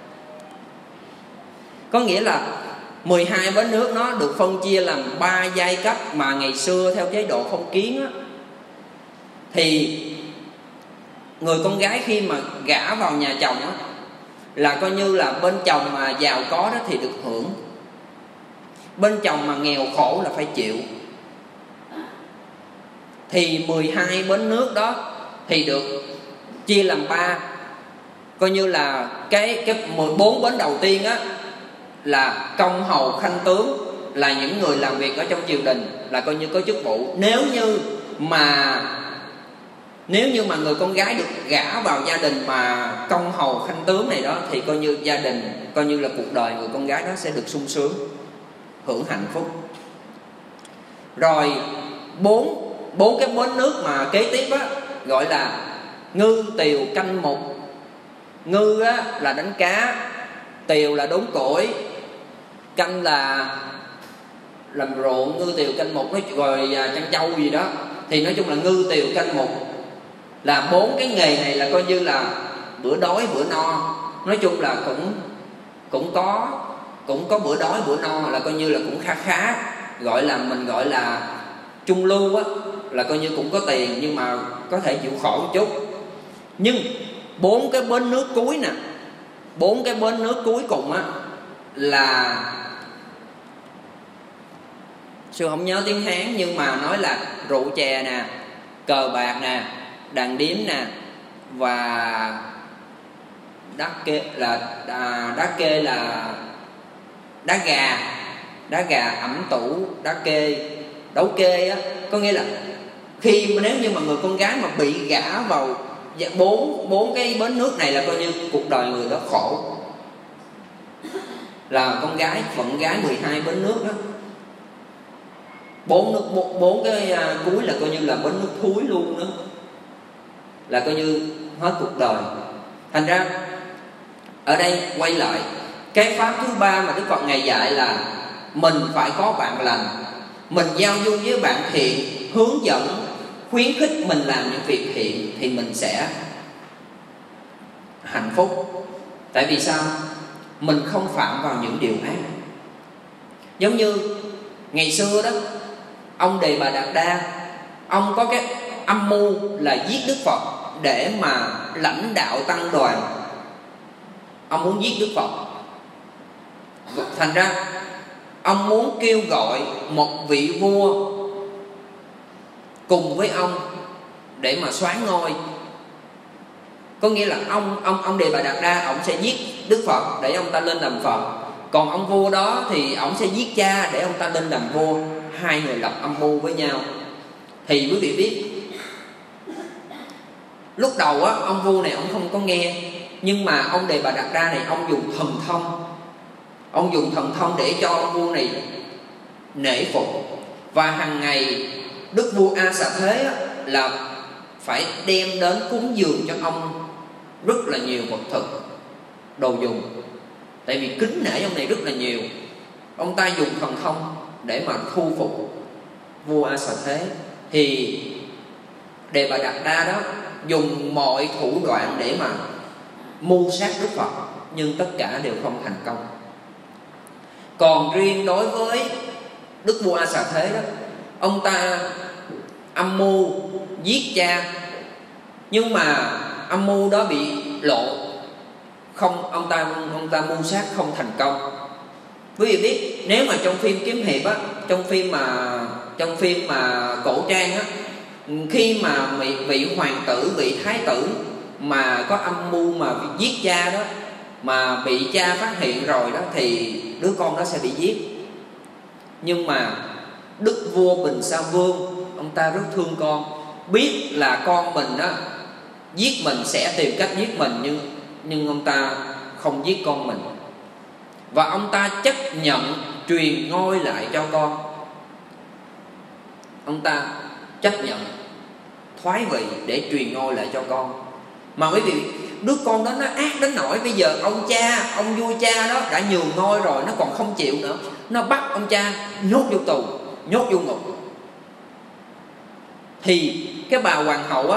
Có nghĩa là 12 bến nước nó được phân chia làm 3 giai cấp mà ngày xưa theo chế độ phong kiến á, thì người con gái khi mà gả vào nhà chồng á, là coi như là bên chồng mà giàu có đó thì được hưởng, bên chồng mà nghèo khổ là phải chịu. Thì 12 bến nước đó thì được chia làm 3. Coi như là cái 14 bến đầu tiên á là công hầu khanh tướng, là những người làm việc ở trong triều đình, là coi như có chức vụ. Nếu như mà người con gái được gả vào gia đình mà công hầu khanh tướng này đó, thì coi như gia đình, coi như là cuộc đời người con gái đó sẽ được sung sướng, hưởng hạnh phúc. Rồi bốn cái bến nước mà kế tiếp á, gọi là ngư, tiều, canh, mục. Ngư á là đánh cá, tiều là đốn củi, canh là làm ruộng, ngư tiều canh mục, rồi chăn trâu gì đó. Thì nói chung là ngư tiều canh mục là 4 cái nghề này là coi như là bữa đói bữa no. Nói chung là cũng có bữa đói bữa no, là coi như là cũng khá, mình gọi là trung lưu á, là coi như cũng có tiền nhưng mà có thể chịu khổ một chút. Nhưng 4 cái bến nước cuối nè, 4 cái bến nước cuối cùng á là sư không nhớ tiếng Hán, nhưng mà nói là rượu chè nè, cờ bạc nè, đàn điếm nè, và đá kê là đá gà, ẩm tủ, đá kê, đấu kê á. Có nghĩa là nếu như mà người con gái mà bị gả vào bốn cái bến nước này là coi như cuộc đời người đó khổ. Là con gái, phận gái 12 bến nước đó, 4 cái cuối là coi như là bến nước thúi luôn đó, là coi như hết cuộc đời. Thành ra ở đây quay lại cái pháp thứ ba mà Đức Phật Ngài dạy là mình phải có bạn lành, mình giao du với bạn thiện, hướng dẫn, khuyến khích mình làm những việc thiện thì mình sẽ hạnh phúc. Tại vì sao? Mình không phạm vào những điều ác. Giống như ngày xưa đó, ông Đề Bà Đạt Đa, ông có cái âm mưu là giết Đức Phật để mà lãnh đạo tăng đoàn. Ông muốn giết Đức Phật. Thành ra ông muốn kêu gọi một vị vua cùng với ông để mà soán ngôi. Có nghĩa là ông Đề Bà Đạt Đa, ông sẽ giết Đức Phật để ông ta lên làm Phật. Còn ông vua đó thì ông sẽ giết cha để ông ta lên làm vua. Hai người lập âm mưu với nhau. Thì quý vị biết, lúc đầu á, ông vua này ông không có nghe. Nhưng mà ông Đề Bà Đạt Đa này, ông dùng thần thông. Ông dùng thần thông để cho ông vua này nể phục. Và hàng ngày Đức vua A Xà Thế á, là phải đem đến cúng dường cho ông rất là nhiều vật thực, đồ dùng. Tại vì kính nể ông này rất là nhiều. Ông ta dùng thần thông để mà thu phục vua A Xà Thế. Thì Đề Bà Đạt Đa đó dùng mọi thủ đoạn để mà mưu sát Đức Phật, nhưng tất cả đều không thành công. Còn riêng đối với Đức vua A Xà Thế đó, ông ta âm mưu giết cha, nhưng mà âm mưu đó bị lộ, ông ta mưu sát không thành công. Quý vị biết, nếu mà trong phim kiếm hiệp á, trong phim mà cổ trang á, khi mà vị hoàng tử, vị thái tử mà có âm mưu mà giết cha đó, mà bị cha phát hiện rồi đó, thì đứa con đó sẽ bị giết. Nhưng mà Đức vua Bình Sa Vương, ông ta rất thương con, biết là con mình đó giết mình sẽ tìm cách giết mình, nhưng ông ta không giết con mình. Và ông ta chấp nhận truyền ngôi lại cho con. Ông ta chấp nhận thoái vị để truyền ngôi lại cho con. Mà quý vị, đứa con đó nó ác đến nỗi bây giờ ông vua cha đó đã nhường ngôi rồi, nó còn không chịu nữa. Nó bắt ông cha nhốt vô tù, nhốt vô ngục. Thì cái bà hoàng hậu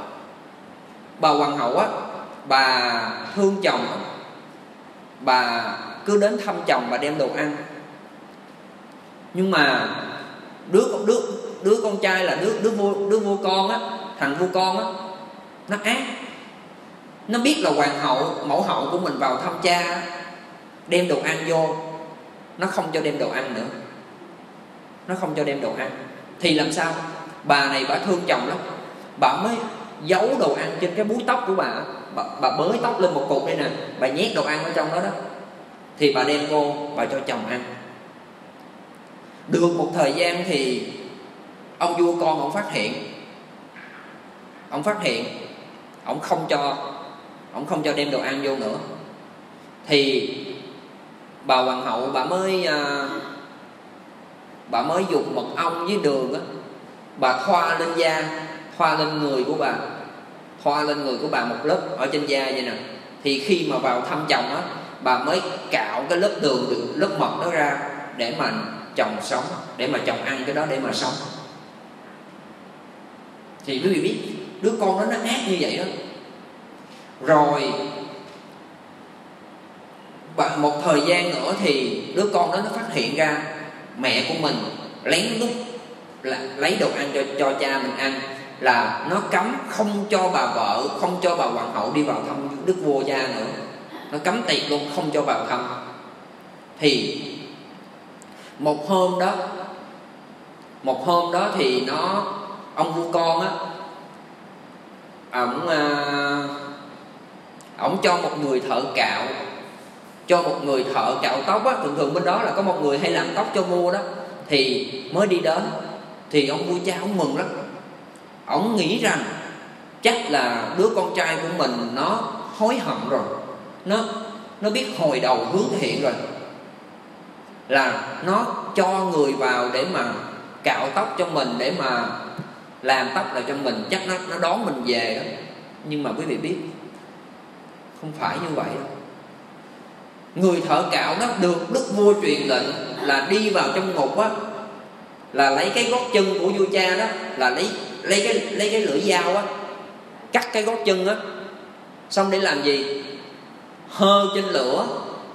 á, bà thương chồng, bà cứ đến thăm chồng, bà đem đồ ăn. Nhưng mà đứa con trai là đứa vua con á, thằng vua con á, nó ác. Nó biết là hoàng hậu, mẫu hậu của mình vào thăm cha, đem đồ ăn vô, nó không cho đem đồ ăn nữa. Nó không cho đem đồ ăn. Thì làm sao? Bà này bà thương chồng lắm, bà mới giấu đồ ăn trên cái búi tóc của bà bới tóc lên một cục đây nè, bà nhét đồ ăn ở trong đó đó. Thì bà đem vô, bà cho chồng ăn. Được một thời gian thì ông vua con ông phát hiện, ông không cho đem đồ ăn vô nữa. Thì bà hoàng hậu bà mới dùng mật ong với đường á, bà thoa lên da, thoa lên người của bà một lớp ở trên da vậy nè. Thì khi mà vào thăm chồng á, bà mới cạo cái lớp đường, lớp mật đó ra để mà chồng sống, để mà chồng ăn cái đó để mà sống. Thì quý vị biết đứa con đó nó ác như vậy đó. Rồi một thời gian nữa thì đứa con đó nó phát hiện ra mẹ của mình lén lút lấy đồ ăn cho cha mình ăn, là nó cấm không cho bà vợ, không cho bà hoàng hậu đi vào thăm đức vua cha nữa. Nó cấm tiệt luôn, không cho vào thăm. Thì một hôm đó thì ông vua con á, ổng cho một người thợ cạo tóc á, thường bên đó là có một người hay làm tóc cho vua đó, thì mới đi đến. Thì ông vua cha ông mừng lắm, ổng nghĩ rằng chắc là đứa con trai của mình nó hối hận rồi, nó biết hồi đầu hướng thiện rồi, là nó cho người vào để mà cạo tóc cho mình, để mà làm tóc lại cho mình, chắc nó đón mình về đó. Nhưng mà quý vị biết không phải như vậy đâu. Người thợ cạo đó được đức vua truyền lệnh là đi vào trong ngục á, là lấy cái gót chân của vua cha đó, là lấy cái lưỡi dao á, cắt cái gót chân á, xong để làm gì? Hơ trên lửa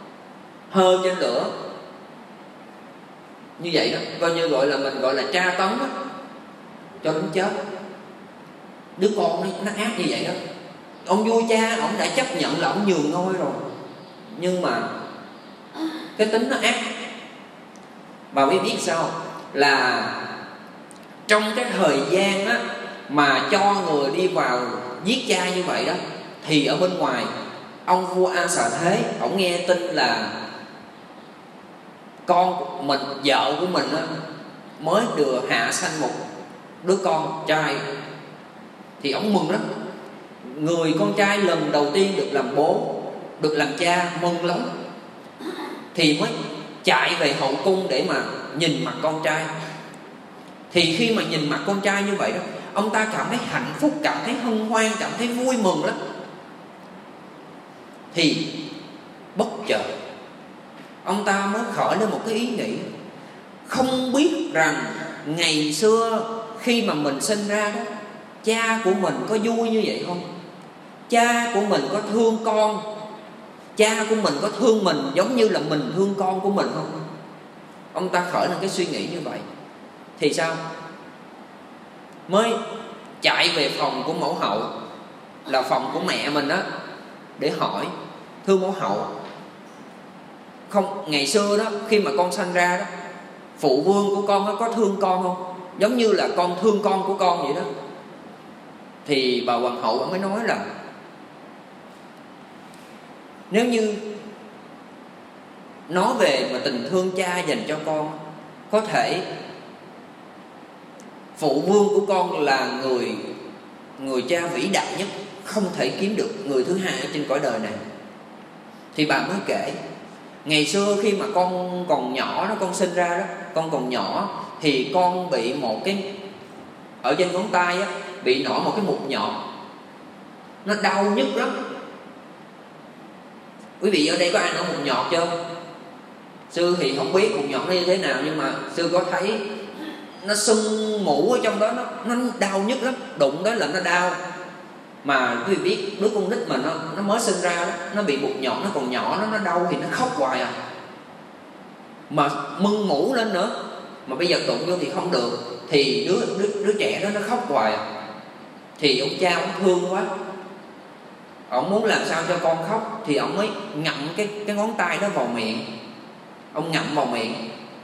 như vậy đó, coi như gọi là tra tấn á, cho đến chết. Đứa con nó ác như vậy đó. Ông vua cha ông đã chấp nhận là ông nhường ngôi rồi, nhưng mà cái tính nó ác. Bà biết sao? Là trong cái thời gian á mà cho người đi vào giết cha như vậy đó, thì ở bên ngoài ông vua A Xà Thế ông nghe tin là con của mình, vợ của mình á, mới được hạ sanh một đứa con trai. Thì ông mừng lắm. Người con trai lần đầu tiên được làm bố, được làm cha, mừng lắm. Thì mới chạy về hậu cung để mà nhìn mặt con trai. Thì khi mà nhìn mặt con trai như vậy đó, ông ta cảm thấy hạnh phúc, cảm thấy hân hoan, cảm thấy vui mừng lắm. Thì bất chợt ông ta mới khởi lên một cái ý nghĩ, không biết rằng ngày xưa khi mà mình sinh ra đó, cha của mình có vui như vậy không? Cha của mình có thương con, cha của mình có thương mình giống như là mình thương con của mình không? Ông ta khởi lên cái suy nghĩ như vậy. Thì sao? Mới chạy về phòng của mẫu hậu, là phòng của mẹ mình á, để hỏi: thưa mẫu hậu, không, ngày xưa đó khi mà con sanh ra đó, phụ vương của con có thương con không? Giống như là con thương con của con vậy đó. Thì bà hoàng hậu mới nói là nếu như nói về mà tình thương cha dành cho con, có thể phụ vương của con là người cha vĩ đại nhất, không thể kiếm được người thứ hai trên cõi đời này. Thì bà mới kể ngày xưa khi mà con còn nhỏ đó, con sinh ra đó, con còn nhỏ thì con bị một cái ở trên ngón tay á, bị nổi một cái mụn nhọt, nó đau nhức lắm. Quý vị ở đây có ai nổi mụn nhọt chưa? Sư thì không biết mụn nhọt nó như thế nào, nhưng mà sư có thấy nó sưng mủ ở trong đó, nó đau nhức lắm, đụng đó là nó đau. Mà quý vị biết đứa con nít mà nó mới sinh ra đó, nó bị mụn nhọt, nó còn nhỏ, nó đau thì nó khóc hoài à, mà mưng mủ lên nữa, mà bây giờ đụng vô thì không được, thì đứa trẻ đó nó khóc hoài à. Thì ông cha ông thương quá, ông muốn làm sao cho con khóc, thì ông mới ngậm cái ngón tay đó vào miệng. Ông ngậm vào miệng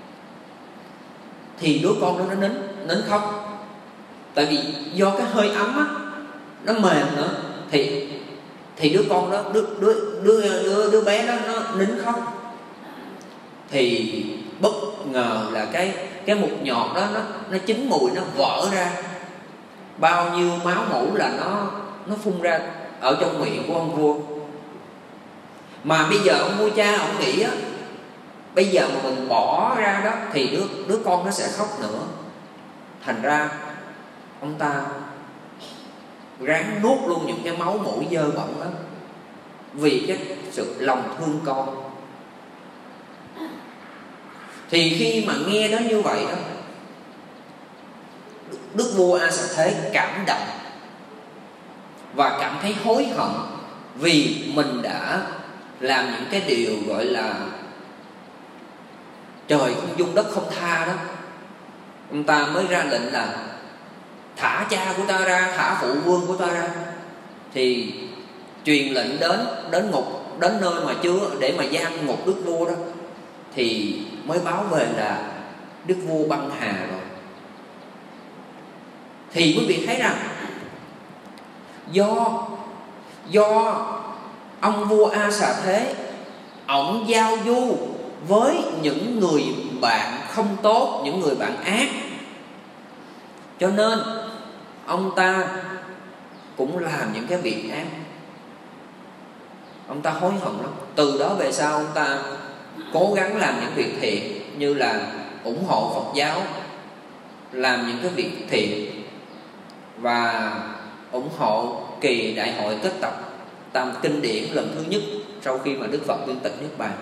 thì đứa con đó nó nín khóc. Tại vì do cái hơi ấm á, nó mềm nữa, thì đứa con đó, đứa bé đó nó nín khóc. Thì bất ngờ là cái mục nhọt đó nó chín mùi, nó vỡ ra, bao nhiêu máu mủ là nó phun ra ở trong miệng của ông vua. Mà bây giờ ông vua cha ông nghĩ á, bây giờ mà mình bỏ ra đó thì đứa con nó sẽ khóc nữa. Thành ra ông ta ráng nuốt luôn những cái máu mủ dơ bẩn đó, vì cái sự lòng thương con. Thì khi mà nghe đó như vậy đó, đức vua A Xà Thế cảm động và cảm thấy hối hận vì mình đã làm những cái điều gọi là trời không dung đất không tha đó. Ông ta mới ra lệnh là thả cha của ta ra, thả phụ vương của ta ra. Thì truyền lệnh đến ngục, đến nơi mà chứa để mà giam ngục đức vua đó, thì mới báo về là đức vua băng hà rồi. Thì quý vị thấy rằng do ông vua A Xà Thế ổng giao du với những người bạn không tốt, những người bạn ác, cho nên ông ta cũng làm những cái việc ác. Ông ta hối hận lắm. Từ đó về sau ông ta cố gắng làm những việc thiện, như là ủng hộ Phật giáo, làm những cái việc thiện và ủng hộ kỳ đại hội kết tập tam kinh điển lần thứ nhất sau khi mà Đức Phật viên tịch Niết Bàn.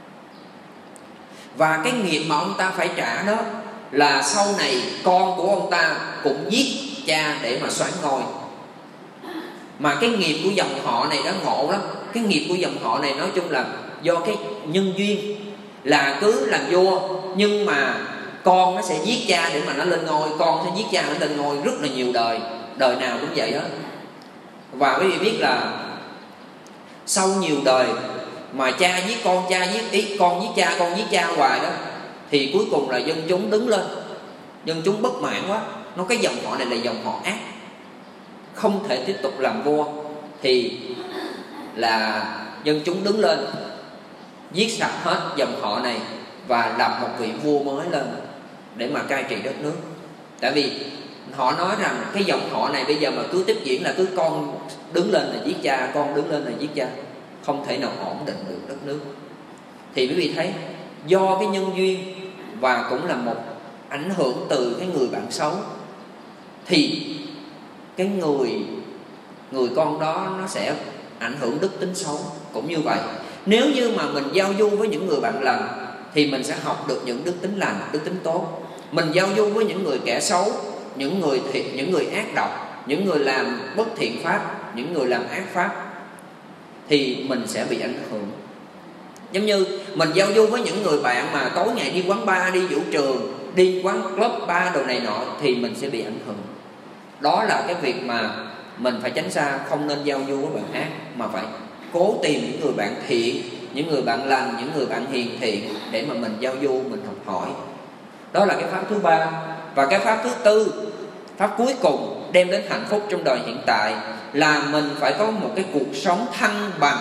Và cái nghiệp mà ông ta phải trả đó là sau này con của ông ta cũng giết cha để mà soán ngôi. Mà cái nghiệp của dòng họ này đó ngộ lắm. Cái nghiệp của dòng họ này nói chung là do cái nhân duyên là cứ làm vua, nhưng mà con nó sẽ giết cha để mà nó lên ngôi, con sẽ giết cha nó lên ngôi rất là nhiều đời, đời nào cũng vậy hết. Và quý vị biết là sau nhiều đời mà cha giết con, cha giết con giết cha, con giết cha hoài đó, thì cuối cùng là dân chúng đứng lên. Dân chúng bất mãn quá, nói cái dòng họ này là dòng họ ác, không thể tiếp tục làm vua. Thì là dân chúng đứng lên giết sạch hết dòng họ này và lập một vị vua mới lên để mà cai trị đất nước. Tại vì họ nói rằng cái dòng họ này bây giờ mà cứ tiếp diễn là cứ con đứng lên là giết cha, con đứng lên là giết cha, không thể nào ổn định được đất nước. Thì quý vị thấy do cái nhân duyên và cũng là một ảnh hưởng từ cái người bạn xấu, thì cái người con đó nó sẽ ảnh hưởng đức tính xấu. Cũng như vậy, nếu như mà mình giao du với những người bạn lành thì mình sẽ học được những đức tính lành, đức tính tốt. Mình giao du với những người kẻ xấu, những người thiện, những người ác độc, những người làm bất thiện pháp, những người làm ác pháp, thì mình sẽ bị ảnh hưởng. Giống như mình giao du với những người bạn mà tối ngày đi quán bar, đi vũ trường, đi quán club bar đồ này nọ, thì mình sẽ bị ảnh hưởng. Đó là cái việc mà mình phải tránh xa, không nên giao du với bạn ác, mà phải cố tìm những người bạn thiện, những người bạn lành, những người bạn hiền thiện để mà mình giao du, mình học hỏi. Đó là cái pháp thứ ba. Và cái pháp thứ tư, pháp cuối cùng đem đến hạnh phúc trong đời hiện tại, là mình phải có một cái cuộc sống thăng bằng.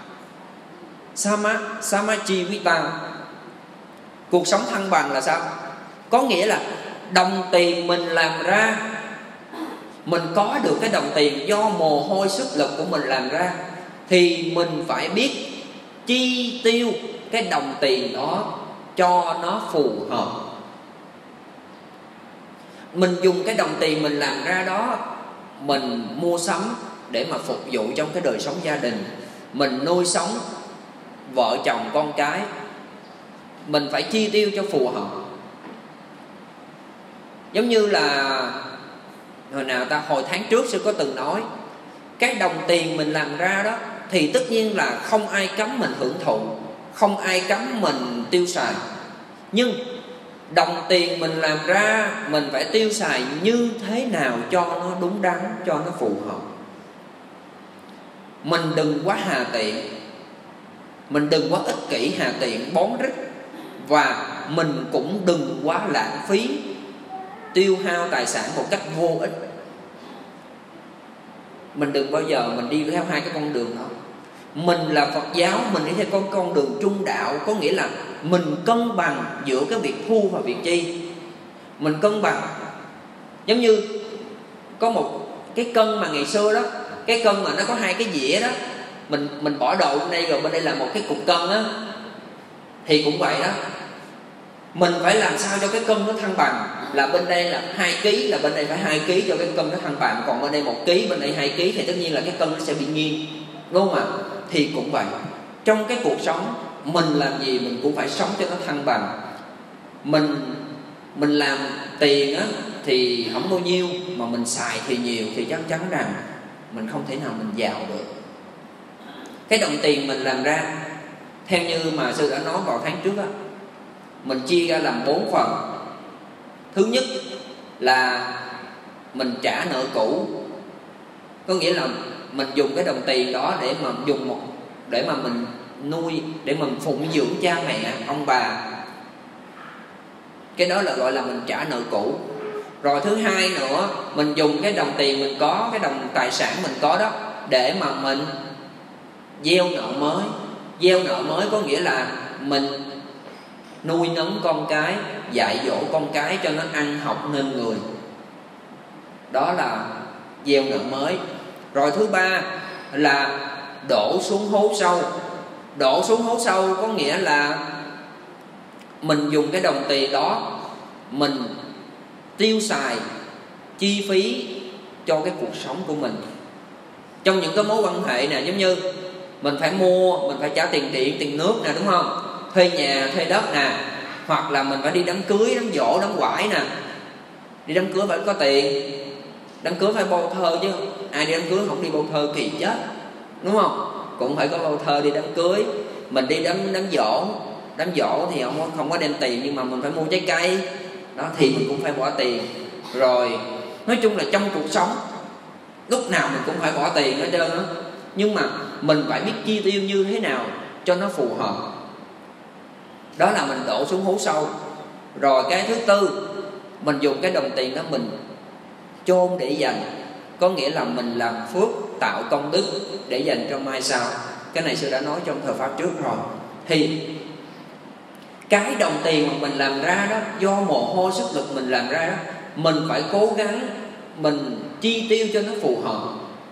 Samajivita. Cuộc sống thăng bằng là sao? Có nghĩa là đồng tiền mình làm ra, mình có được cái đồng tiền do mồ hôi sức lực của mình làm ra, thì mình phải biết chi tiêu cái đồng tiền đó cho nó phù hợp. Mình dùng cái đồng tiền mình làm ra đó, mình mua sắm để mà phục vụ trong cái đời sống gia đình, mình nuôi sống vợ chồng con cái, mình phải chi tiêu cho phù hợp. Giống như là hồi tháng trước sư có từng nói, cái đồng tiền mình làm ra đó thì tất nhiên là không ai cấm mình hưởng thụ, không ai cấm mình tiêu xài. Nhưng đồng tiền mình làm ra mình phải tiêu xài như thế nào cho nó đúng đắn, cho nó phù hợp. Mình đừng quá hà tiện, mình đừng quá ích kỷ hà tiện bón rít, và mình cũng đừng quá lãng phí, tiêu hao tài sản một cách vô ích. Mình đừng bao giờ mình đi theo hai cái con đường đó. Mình là Phật giáo, mình đi theo con đường trung đạo, có nghĩa là mình cân bằng giữa cái việc thu và việc chi. Mình cân bằng. Giống như có một cái cân mà ngày xưa đó, cái cân mà nó có hai cái dĩa đó, mình bỏ đồ bên đây rồi bên đây là một cái cục cân á, thì cũng vậy đó. Mình phải làm sao cho cái cân nó thăng bằng, là bên đây là 2 kg, là bên đây phải 2 kg cho cái cân nó thăng bằng. Còn bên đây 1 kg, bên đây 2 kg thì tất nhiên là cái cân nó sẽ bị nghiêng, đúng không ạ? Thì cũng vậy, trong cái cuộc sống mình làm gì mình cũng phải sống cho nó thăng bằng. Mình làm tiền á thì không bao nhiêu, mà mình xài thì nhiều, thì chắc chắn rằng mình không thể nào mình giàu được. Cái đồng tiền mình làm ra, theo như mà sư đã nói vào tháng trước á, mình chia ra làm 4 phần. Thứ nhất là mình trả nợ cũ, có nghĩa là mình dùng cái đồng tiền đó để mà để mà mình nuôi, để mình phụng dưỡng cha mẹ, ông bà. Cái đó là gọi là mình trả nợ cũ. Rồi thứ hai nữa, mình dùng cái đồng tiền mình có, cái đồng tài sản mình có đó, để mà mình gieo nợ mới. Gieo nợ mới có nghĩa là mình nuôi nấng con cái, dạy dỗ con cái cho nó ăn học nên người. Đó là gieo nợ mới. Rồi thứ ba là đổ xuống hố sâu. Đổ xuống hố sâu có nghĩa là mình dùng cái đồng tiền đó, mình tiêu xài, chi phí cho cái cuộc sống của mình. Trong những cái mối quan hệ nè, giống như mình phải mua, mình phải trả tiền điện, tiền nước nè, đúng không? Thuê nhà, thuê đất nè. Hoặc là mình phải đi đám cưới, đám giỗ, đám quải nè. Đi đám cưới phải có tiền. Đám cưới phải bâu thơ chứ. Ai đi đám cưới không đi bâu thơ kỳ chết, đúng không? Cũng phải có bâu thơ đi đám cưới. Mình đi đám giỗ. Đám giỗ thì không có đem tiền, nhưng mà mình phải mua trái cây đó, thì mình cũng phải bỏ tiền. Rồi nói chung là trong cuộc sống lúc nào mình cũng phải bỏ tiền hết trơn á. Nhưng mà mình phải biết chi tiêu như thế nào cho nó phù hợp. Đó là mình đổ xuống hố sâu. Rồi cái thứ tư, mình dùng cái đồng tiền đó mình chôn để dành. Có nghĩa là mình làm phước, tạo công đức để dành cho mai sau. Cái này sư đã nói trong thời pháp trước rồi. Thì cái đồng tiền mà mình làm ra đó, do mồ hôi sức lực mình làm ra đó, mình phải cố gắng mình chi tiêu cho nó phù hợp.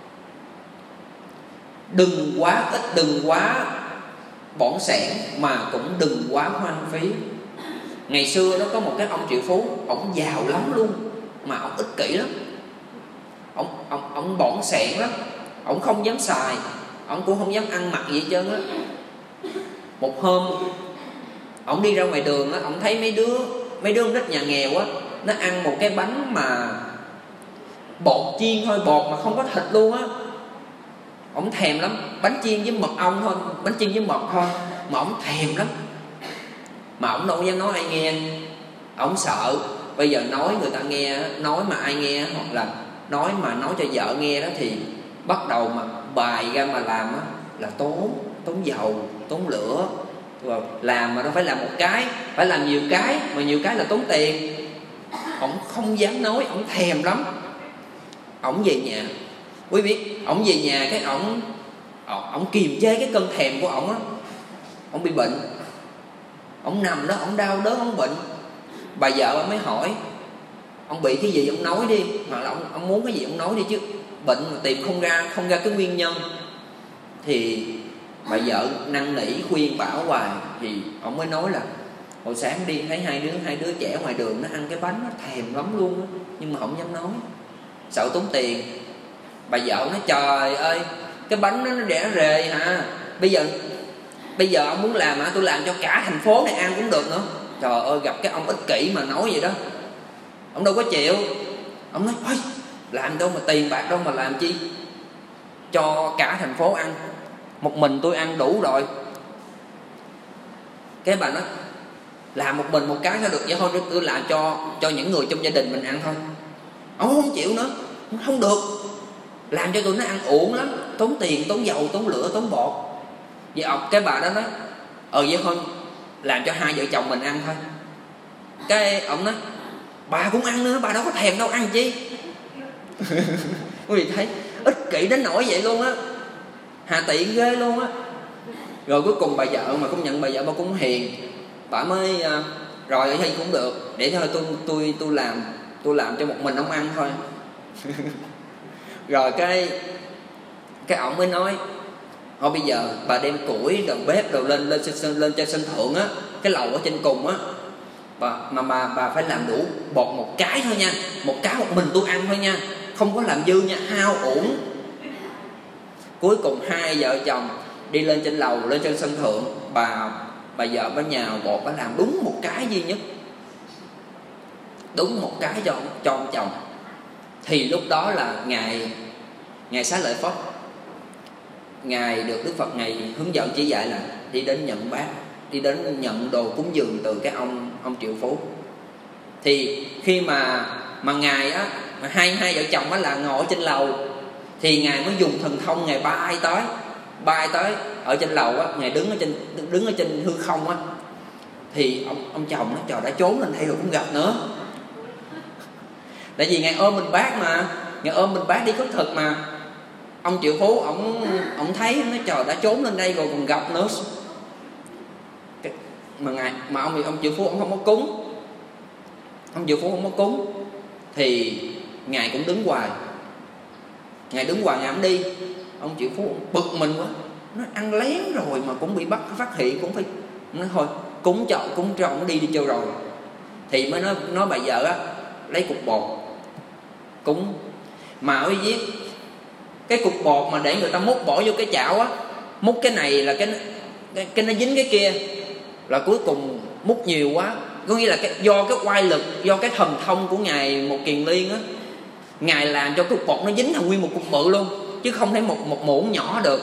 Đừng quá ít, đừng quá bỏn sẻn, mà cũng đừng quá hoang phí. Ngày xưa đó có một cái ông triệu phú, ổng giàu lắm luôn, mà ổng ích kỷ lắm. Ổng bỏn sẻn lắm, ổng không dám xài, ổng cũng không dám ăn mặc gì hết trơn á. Một hôm ổng đi ra ngoài đường á, ổng thấy mấy đứa con nít nhà nghèo á, nó ăn một cái bánh mà bột chiên thôi, bột mà không có thịt luôn á. Ổng thèm lắm, bánh chiên với mật ong thôi, bánh chiên với mật thôi, mà ổng thèm lắm. Mà ổng đâu dám nói ai nghe, ổng sợ bây giờ nói người ta nghe, nói mà ai nghe, hoặc là nói cho vợ nghe đó, thì bắt đầu mà bài ra mà làm á là tốn dầu, tốn lửa. Rồi làm mà đâu phải làm một cái, phải làm nhiều cái, mà nhiều cái là tốn tiền. Ổng không dám nói, ổng thèm lắm. Ổng về nhà, quý vị, ổng về nhà cái ổng kiềm chế cái cơn thèm của ổng á. Ổng bị bệnh, ổng nằm đó, ổng đau đớn, ổng bệnh. Bà vợ mới hỏi ông bị cái gì ông nói đi, hoặc là ông muốn cái gì ông nói đi chứ, bệnh mà tìm không ra cái nguyên nhân. Thì bà vợ năn nỉ khuyên bảo hoài, thì ông mới nói là hồi sáng đi thấy hai đứa trẻ ngoài đường nó ăn cái bánh, nó thèm lắm luôn á, nhưng mà không dám nói, sợ tốn tiền. Bà vợ nói trời ơi, cái bánh nó đẻ rề hả, bây giờ ông muốn làm hả, tôi làm cho cả thành phố này ăn cũng được nữa. Trời ơi, gặp cái ông ích kỷ mà nói vậy đó, ông đâu có chịu. Ông nói ôi, làm đâu mà tiền bạc đâu mà làm chi cho cả thành phố ăn, một mình tôi ăn đủ rồi. Cái bà nói làm một mình một cái thôi được, vậy thôi tôi làm cho những người trong gia đình mình ăn thôi. Ông không chịu nữa, không được, làm cho tụi nó ăn uổng lắm, tốn tiền, tốn dầu, tốn lửa, tốn bột. Vậy cái bà đó nói vậy thôi làm cho hai vợ chồng mình ăn thôi. Cái ông nói bà cũng ăn nữa, bà đâu có thèm đâu, ăn chi. Quý vị thấy ích kỷ đến nỗi vậy luôn á, hà tiện ghê luôn á. Rồi cuối cùng bà vợ mà công nhận bà vợ bà cũng hiền, Bà mới rồi thì cũng được, để thôi tôi làm cho một mình ông ăn thôi. Rồi cái ổng mới nói thôi bây giờ bà đem củi đầu bếp đồ lên trên sân thượng á, cái lầu ở trên cùng á, bà phải làm đủ bột một cái thôi nha, một mình tôi ăn thôi nha, không có làm dư nha, hao uổng. Cuối cùng hai vợ chồng đi lên trên lầu, lên trên sân thượng, bà vợ bà nhào bột, bà làm đúng một cái duy nhất, đúng một cái cho ông chồng. Thì lúc đó là ngài Xá Lợi Phất, ngài được Đức Phật ngài hướng dẫn chỉ dạy là đi đến nhận bát, đi đến nhận đồ cúng dường từ cái ông triệu phú. Thì khi mà ngài á, mà hai vợ chồng á là ngồi trên lầu, thì ngài mới dùng thần thông, ngài bay tới ở trên lầu á, ngài đứng ở trên hư không á. Thì ông chồng nó trời đã trốn lên đây rồi cũng gặp nữa. Tại vì ngài ôm mình bát mà, ngài ôm mình bát đi khất thực mà. Ông triệu phú ông thấy nó trời đã trốn lên đây rồi còn gặp nữa. Mà ông triệu phú ông không có cúng. Ông triệu phú không có cúng thì ngài cũng đứng hoài. Ngài không đi. Ông triệu phú bực mình quá, nó ăn lén rồi mà cũng bị phát hiện, cũng phải nói thôi cúng cho ông đi cho rồi. Thì mới nói bà vợ á, lấy cục bột cúng. Mà ôi viết cái cục bột mà để người ta múc bỏ vô cái chảo á, múc cái này là cái nó dính cái kia, là cuối cùng múc nhiều quá. Có nghĩa là do cái oai lực, do cái thần thông của ngài Một Kiền Liên á, ngài làm cho cục bột nó dính thành nguyên một cục bự luôn, chứ không thể một muỗng nhỏ được.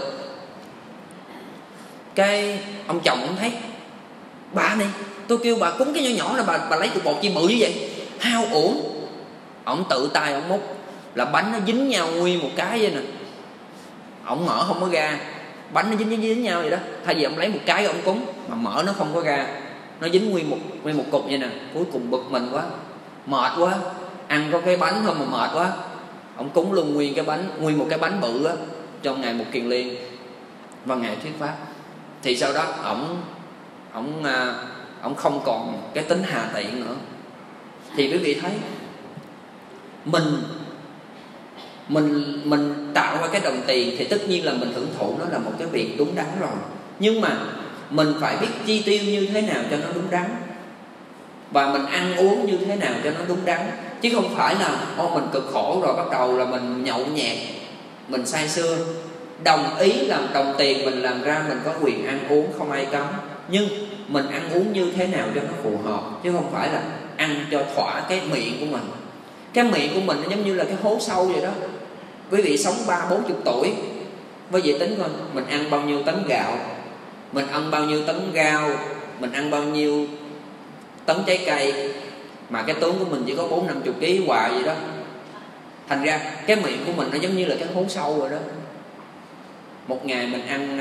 Cái ông chồng cũng thấy bà này, tôi kêu bà cúng cái nhỏ nhỏ là bà lấy cục bột chi bự như vậy, hao uổng. Ông tự tay ông múc là bánh nó dính nhau nguyên một cái vậy nè, ông mở không có ra, bánh nó dính nhau vậy đó. Thay vì ông lấy một cái ông cúng mà mở nó không có ra, nó dính nguyên một cục vậy nè. Cuối cùng bực mình quá, mệt quá, ăn có cái bánh thôi mà mệt quá, ông cúng luôn nguyên một cái bánh bự á cho ngài Một Kiền Liên và ngài thuyết pháp. Thì sau đó ổng không còn cái tính hà tiện nữa. Thì quý vị thấy mình tạo ra cái đồng tiền thì tất nhiên là mình hưởng thụ nó là một cái việc đúng đắn rồi, nhưng mà mình phải biết chi tiêu như thế nào cho nó đúng đắn, và mình ăn uống như thế nào cho nó đúng đắn. Chứ không phải là mình cực khổ rồi bắt đầu là mình nhậu nhẹt, mình say sưa. Đồng ý là đồng tiền mình làm ra mình có quyền ăn uống, không ai cấm, nhưng mình ăn uống như thế nào cho nó phù hợp, chứ không phải là ăn cho thỏa cái miệng của mình. Cái miệng của mình nó giống như là cái hố sâu vậy đó. Quý vị sống 30-40 tuổi, với vị tính coi, mình ăn bao nhiêu tấn gạo, mình ăn bao nhiêu tấn rau, mình ăn bao nhiêu tấn trái cây, mà cái tướng của mình chỉ có 40-50 kg hoài vậy đó. Thành ra cái miệng của mình nó giống như là cái hố sâu rồi đó. Một ngày mình ăn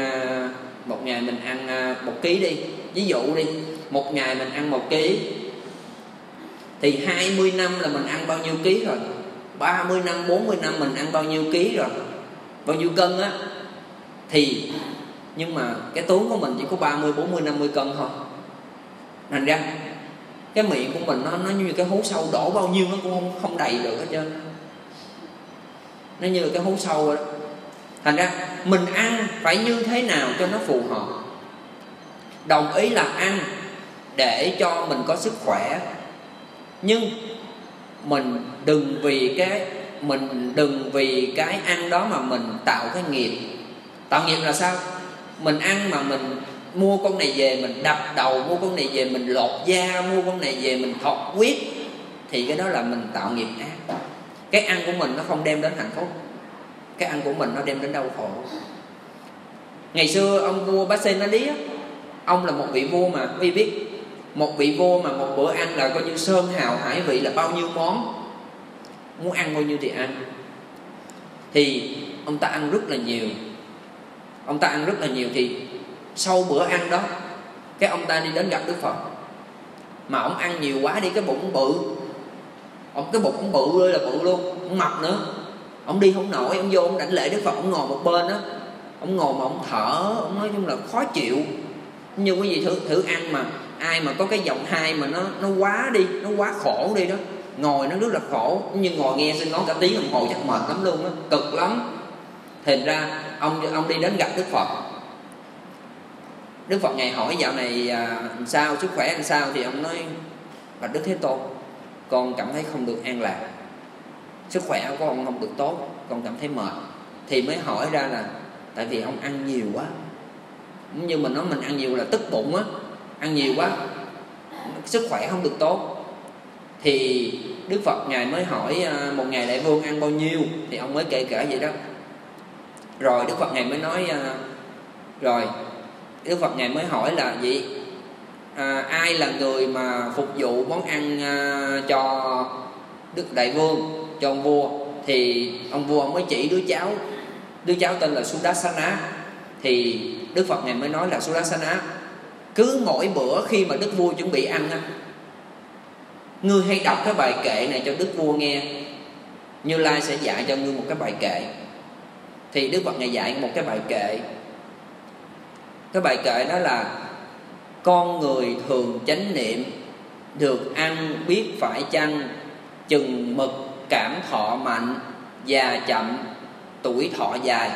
1 kg đi, ví dụ đi, một ngày mình ăn 1 kg thì 20 năm là mình ăn bao nhiêu ký rồi, 30 năm, 40 năm mình ăn bao nhiêu ký rồi, bao nhiêu cân á. Thì nhưng mà cái tướng của mình chỉ có 30, 40, 50 cân thôi. Thành ra cái miệng của mình nó như cái hố sâu, đổ bao nhiêu nó cũng không đầy được hết trơn. Nó như là cái hố sâu rồi đó. Thành ra mình ăn phải như thế nào cho nó phù hợp. Đồng ý là ăn để cho mình có sức khỏe, nhưng mình đừng vì cái ăn đó mà mình tạo cái nghiệp. Tạo nghiệp là sao? Mình ăn mà mình mua con này về mình đập đầu, mua con này về mình lột da, mua con này về mình thọt huyết, thì cái đó là mình tạo nghiệp ác. Cái ăn của mình nó không đem đến hạnh phúc, cái ăn của mình nó đem đến đau khổ. Ngày xưa ông vua Bá-sên-na-lý á, ông là một vị vua mà quý vị biết, một vị vua mà một bữa ăn là coi như sơn hào hải vị, là bao nhiêu món, muốn ăn bao nhiêu thì ăn. Thì ông ta ăn rất là nhiều. Thì sau bữa ăn đó, cái ông ta đi đến gặp Đức Phật. Mà ông ăn nhiều quá đi, cái bụng bự, cái bụng ông bự ơi là bự luôn, ông mập nữa. Ông đi không nổi, ông vô ông đảnh lễ Đức Phật, ông ngồi một bên á, ông ngồi mà ông thở, ông nói chung là khó chịu. Nhưng quý vị thử ăn ai mà có cái giọng hai mà nó quá đi, nó quá khổ đi đó, ngồi nó rất là khổ, nhưng ngồi nghe xin nói cả tiếng đồng hồ chắc mệt lắm luôn á, cực lắm. Thành ra ông đi đến gặp Đức Phật. Đức Phật ngài hỏi dạo này sao, sức khỏe làm sao? Thì ông nói: bạch Đức Thế Tôn, con cảm thấy không được an lạc, sức khỏe của con không được tốt, con cảm thấy mệt. Thì mới hỏi ra là tại vì ông ăn nhiều quá. Như mình nói, mình ăn nhiều là tức bụng á, ăn nhiều quá sức khỏe không được tốt. Thì Đức Phật ngài mới hỏi một ngày đại vương ăn bao nhiêu, thì ông mới kể vậy đó. Rồi Đức Phật ngài mới nói rồi Đức Phật ngài mới hỏi là gì, ai là người mà phục vụ món ăn cho Đức Đại Vương, cho ông vua. Thì ông vua ông mới chỉ đứa cháu tên là Sudarsana. Thì Đức Phật ngài mới nói là Sudarsana, cứ mỗi bữa khi mà Đức vua chuẩn bị ăn á, ngươi hãy đọc cái bài kệ này cho Đức vua nghe, Như Lai sẽ dạy cho ngươi một cái bài kệ. Thì Đức Phật ngài dạy một cái bài kệ. Cái bài kệ đó là: con người thường chánh niệm, được ăn biết phải chăng, chừng mực cảm thọ mạnh, già chậm tuổi thọ dài.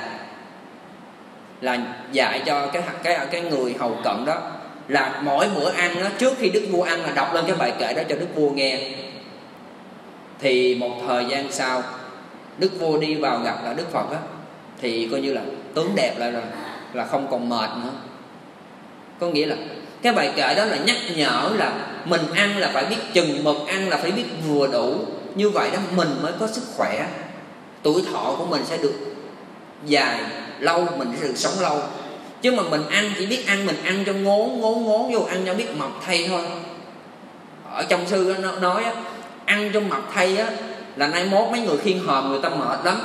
Là dạy cho cái người hầu cận đó là mỗi bữa ăn đó, trước khi Đức vua ăn là đọc lên cái bài kệ đó cho Đức vua nghe. Thì một thời gian sau, Đức vua đi vào gặp là Đức Phật á, thì coi như là tướng đẹp lại rồi, là không còn mệt nữa. Có nghĩa là cái bài kệ đó là nhắc nhở là mình ăn là phải biết chừng mực, ăn là phải biết vừa đủ. Như vậy đó mình mới có sức khỏe, tuổi thọ của mình sẽ được dài lâu, mình sẽ được sống lâu. Chứ mà mình ăn chỉ biết ăn, mình ăn cho ngốn vô, ăn cho biết mập thay thôi. Ở trong sư nó nói á, ăn cho mập thay á là nay mốt mấy người khiêng hòm người ta mệt lắm.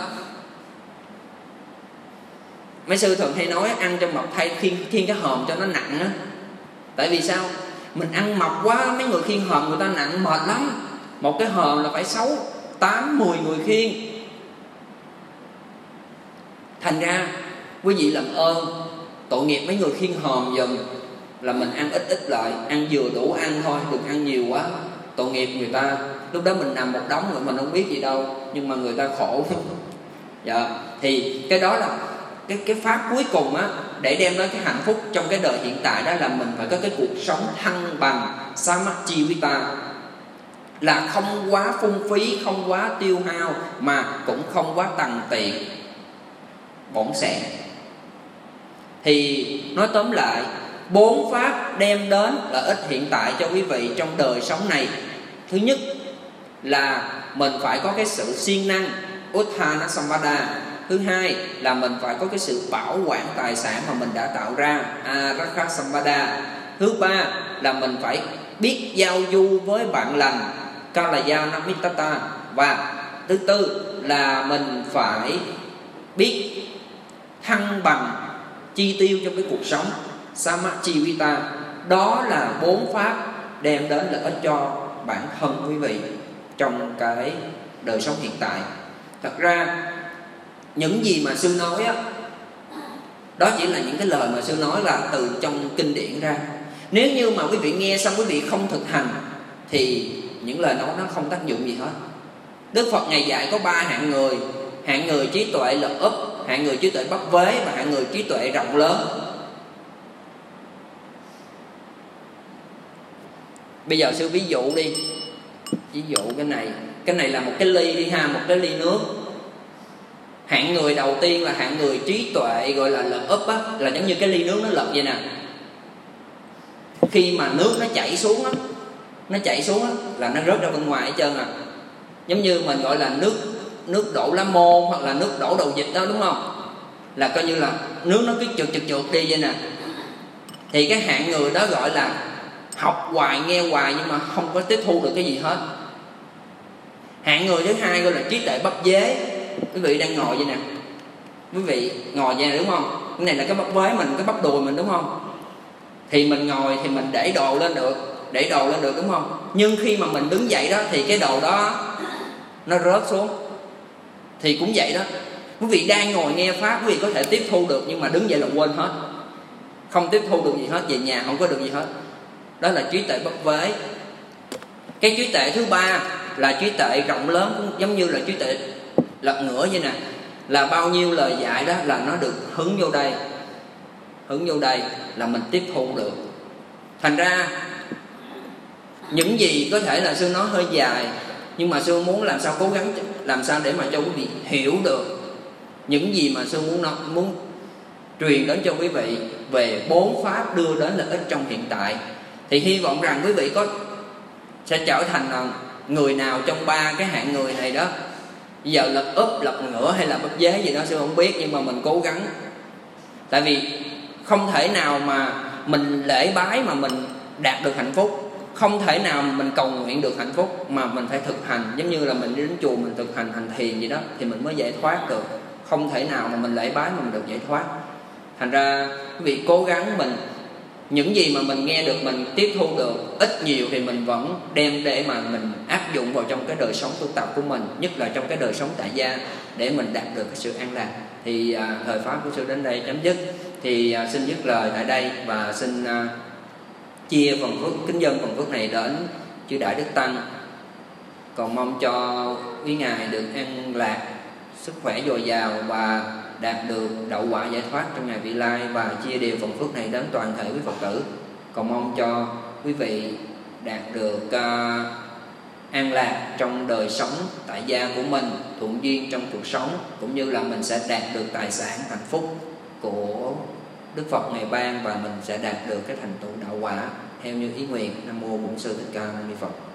Mấy sư thường hay nói ăn cho mập thay, khiêng cái hòm cho nó nặng á. Tại vì sao? Mình ăn mập quá, mấy người khiêng hòm người ta nặng mệt lắm. Một cái hòm là phải 6, 8, 10 người khiêng. Thành ra quý vị làm ơn, tội nghiệp mấy người khiêng hòm giùm, là mình ăn ít lại, ăn vừa đủ ăn thôi, đừng ăn nhiều quá. Tội nghiệp người ta, lúc đó mình nằm một đống rồi mình không biết gì đâu, nhưng mà người ta khổ. Dạ, thì cái đó là cái pháp cuối cùng á, để đem đến cái hạnh phúc trong cái đời hiện tại, đó là mình phải có cái cuộc sống thăng bằng Samajjivita, là không quá phung phí, không quá tiêu hao, mà cũng không quá tằn tiện bỏng sẻn. Thì nói tóm lại, 4 pháp đem đến lợi ích hiện tại cho quý vị trong đời sống này. Thứ nhất là mình phải có cái sự siêng năng, Uttana Sampada. Thứ hai là mình phải có cái sự bảo quản tài sản mà mình đã tạo ra, Arakha Sampada. Thứ ba là mình phải biết giao du với bạn lành, Kalayana Mittata. Và thứ tư là mình phải biết thăng bằng chi tiêu trong cái cuộc sống, Samajjivita. Đó là 4 pháp đem đến lợi ích cho bản thân quý vị trong cái đời sống hiện tại. Thật ra những gì mà sư nói á, đó chỉ là những cái lời mà sư nói là từ trong kinh điển ra. Nếu như mà quý vị nghe xong quý vị không thực hành thì những lời nói nó không tác dụng gì hết. Đức Phật ngày dạy có 3 hạng người: hạng người trí tuệ lật úp, hạng người trí tuệ bắp vế, và hạng người trí tuệ rộng lớn. Bây giờ sư ví dụ đi, ví dụ cái này là một cái ly đi ha, một cái ly nước. Hạng người đầu tiên là hạng người trí tuệ gọi là lật úp á, là giống như cái ly nước nó lật vậy nè. Khi mà nước nó chảy xuống á, là nó rớt ra bên ngoài hết trơn à. Giống như mình gọi là nước đổ lá môn hoặc là nước đổ đầu vịt đó, đúng không? Là coi như là nước nó cứ trượt đi vậy nè. Thì cái hạng người đó gọi là học hoài, nghe hoài nhưng mà không có tiếp thu được cái gì hết. Hạng người thứ hai gọi là trí tuệ bắp vế. Quý vị đang ngồi vậy nè, quý vị ngồi vậy nè, đúng không? Cái này là cái bắp vế mình, cái bắp đùi mình, đúng không? Thì mình ngồi thì mình để đồ lên được, đúng không? Nhưng khi mà mình đứng dậy đó thì cái đồ đó nó rớt xuống. Thì cũng vậy đó, quý vị đang ngồi nghe pháp, quý vị có thể tiếp thu được, nhưng mà đứng dậy là quên hết, không tiếp thu được gì hết, về nhà không có được gì hết. đó là trí tuệ bất vế. Cái trí tuệ thứ ba là trí tuệ rộng lớn, cũng giống như là trí tuệ lật ngửa vậy nè, là bao nhiêu lời dạy đó là nó được hứng vô đây là mình tiếp thu được. Thành ra những gì có thể là sư nói hơi dài, nhưng mà sư muốn làm sao cố gắng làm sao để mà cho quý vị hiểu được những gì mà sư muốn truyền đến cho quý vị về 4 pháp đưa đến lợi ích trong hiện tại. Thì hy vọng rằng quý vị sẽ trở thành người nào trong 3 cái hạng người này đó. Bây giờ lật úp, lật ngửa hay là bất giới gì đó sư không biết, nhưng mà mình cố gắng. Tại vì không thể nào mà mình lễ bái mà mình đạt được hạnh phúc, không thể nào mình cầu nguyện được hạnh phúc, mà mình phải thực hành. Giống như là mình đi đến chùa mình thực hành thiền gì đó thì mình mới giải thoát được. Không thể nào mà mình lễ bái mà mình được giải thoát. Thành ra quý vị cố gắng mình, những gì mà mình nghe được, mình tiếp thu được ít nhiều thì mình vẫn đem để mà mình áp dụng vào trong cái đời sống tu tập của mình, nhất là trong cái đời sống tại gia, để mình đạt được cái sự an lạc. Thì thời pháp của sư đến đây chấm dứt. Thì xin dứt lời tại đây và xin chia phần phước, kính dân phần phước này đến chư Đại Đức Tăng. Còn mong cho quý ngài được an lạc, sức khỏe dồi dào và đạt được đậu quả giải thoát trong ngày vị lai, và chia đều phần phước này đến toàn thể quý Phật tử. Còn mong cho quý vị đạt được an lạc trong đời sống tại gia của mình, thuận duyên trong cuộc sống, cũng như là mình sẽ đạt được tài sản hạnh phúc của Đức Phật ngày ban, và mình sẽ đạt được cái thành tựu đạo quả theo như ý nguyện. Nam mô Bổn Sư Thích Ca Mâu Ni Phật.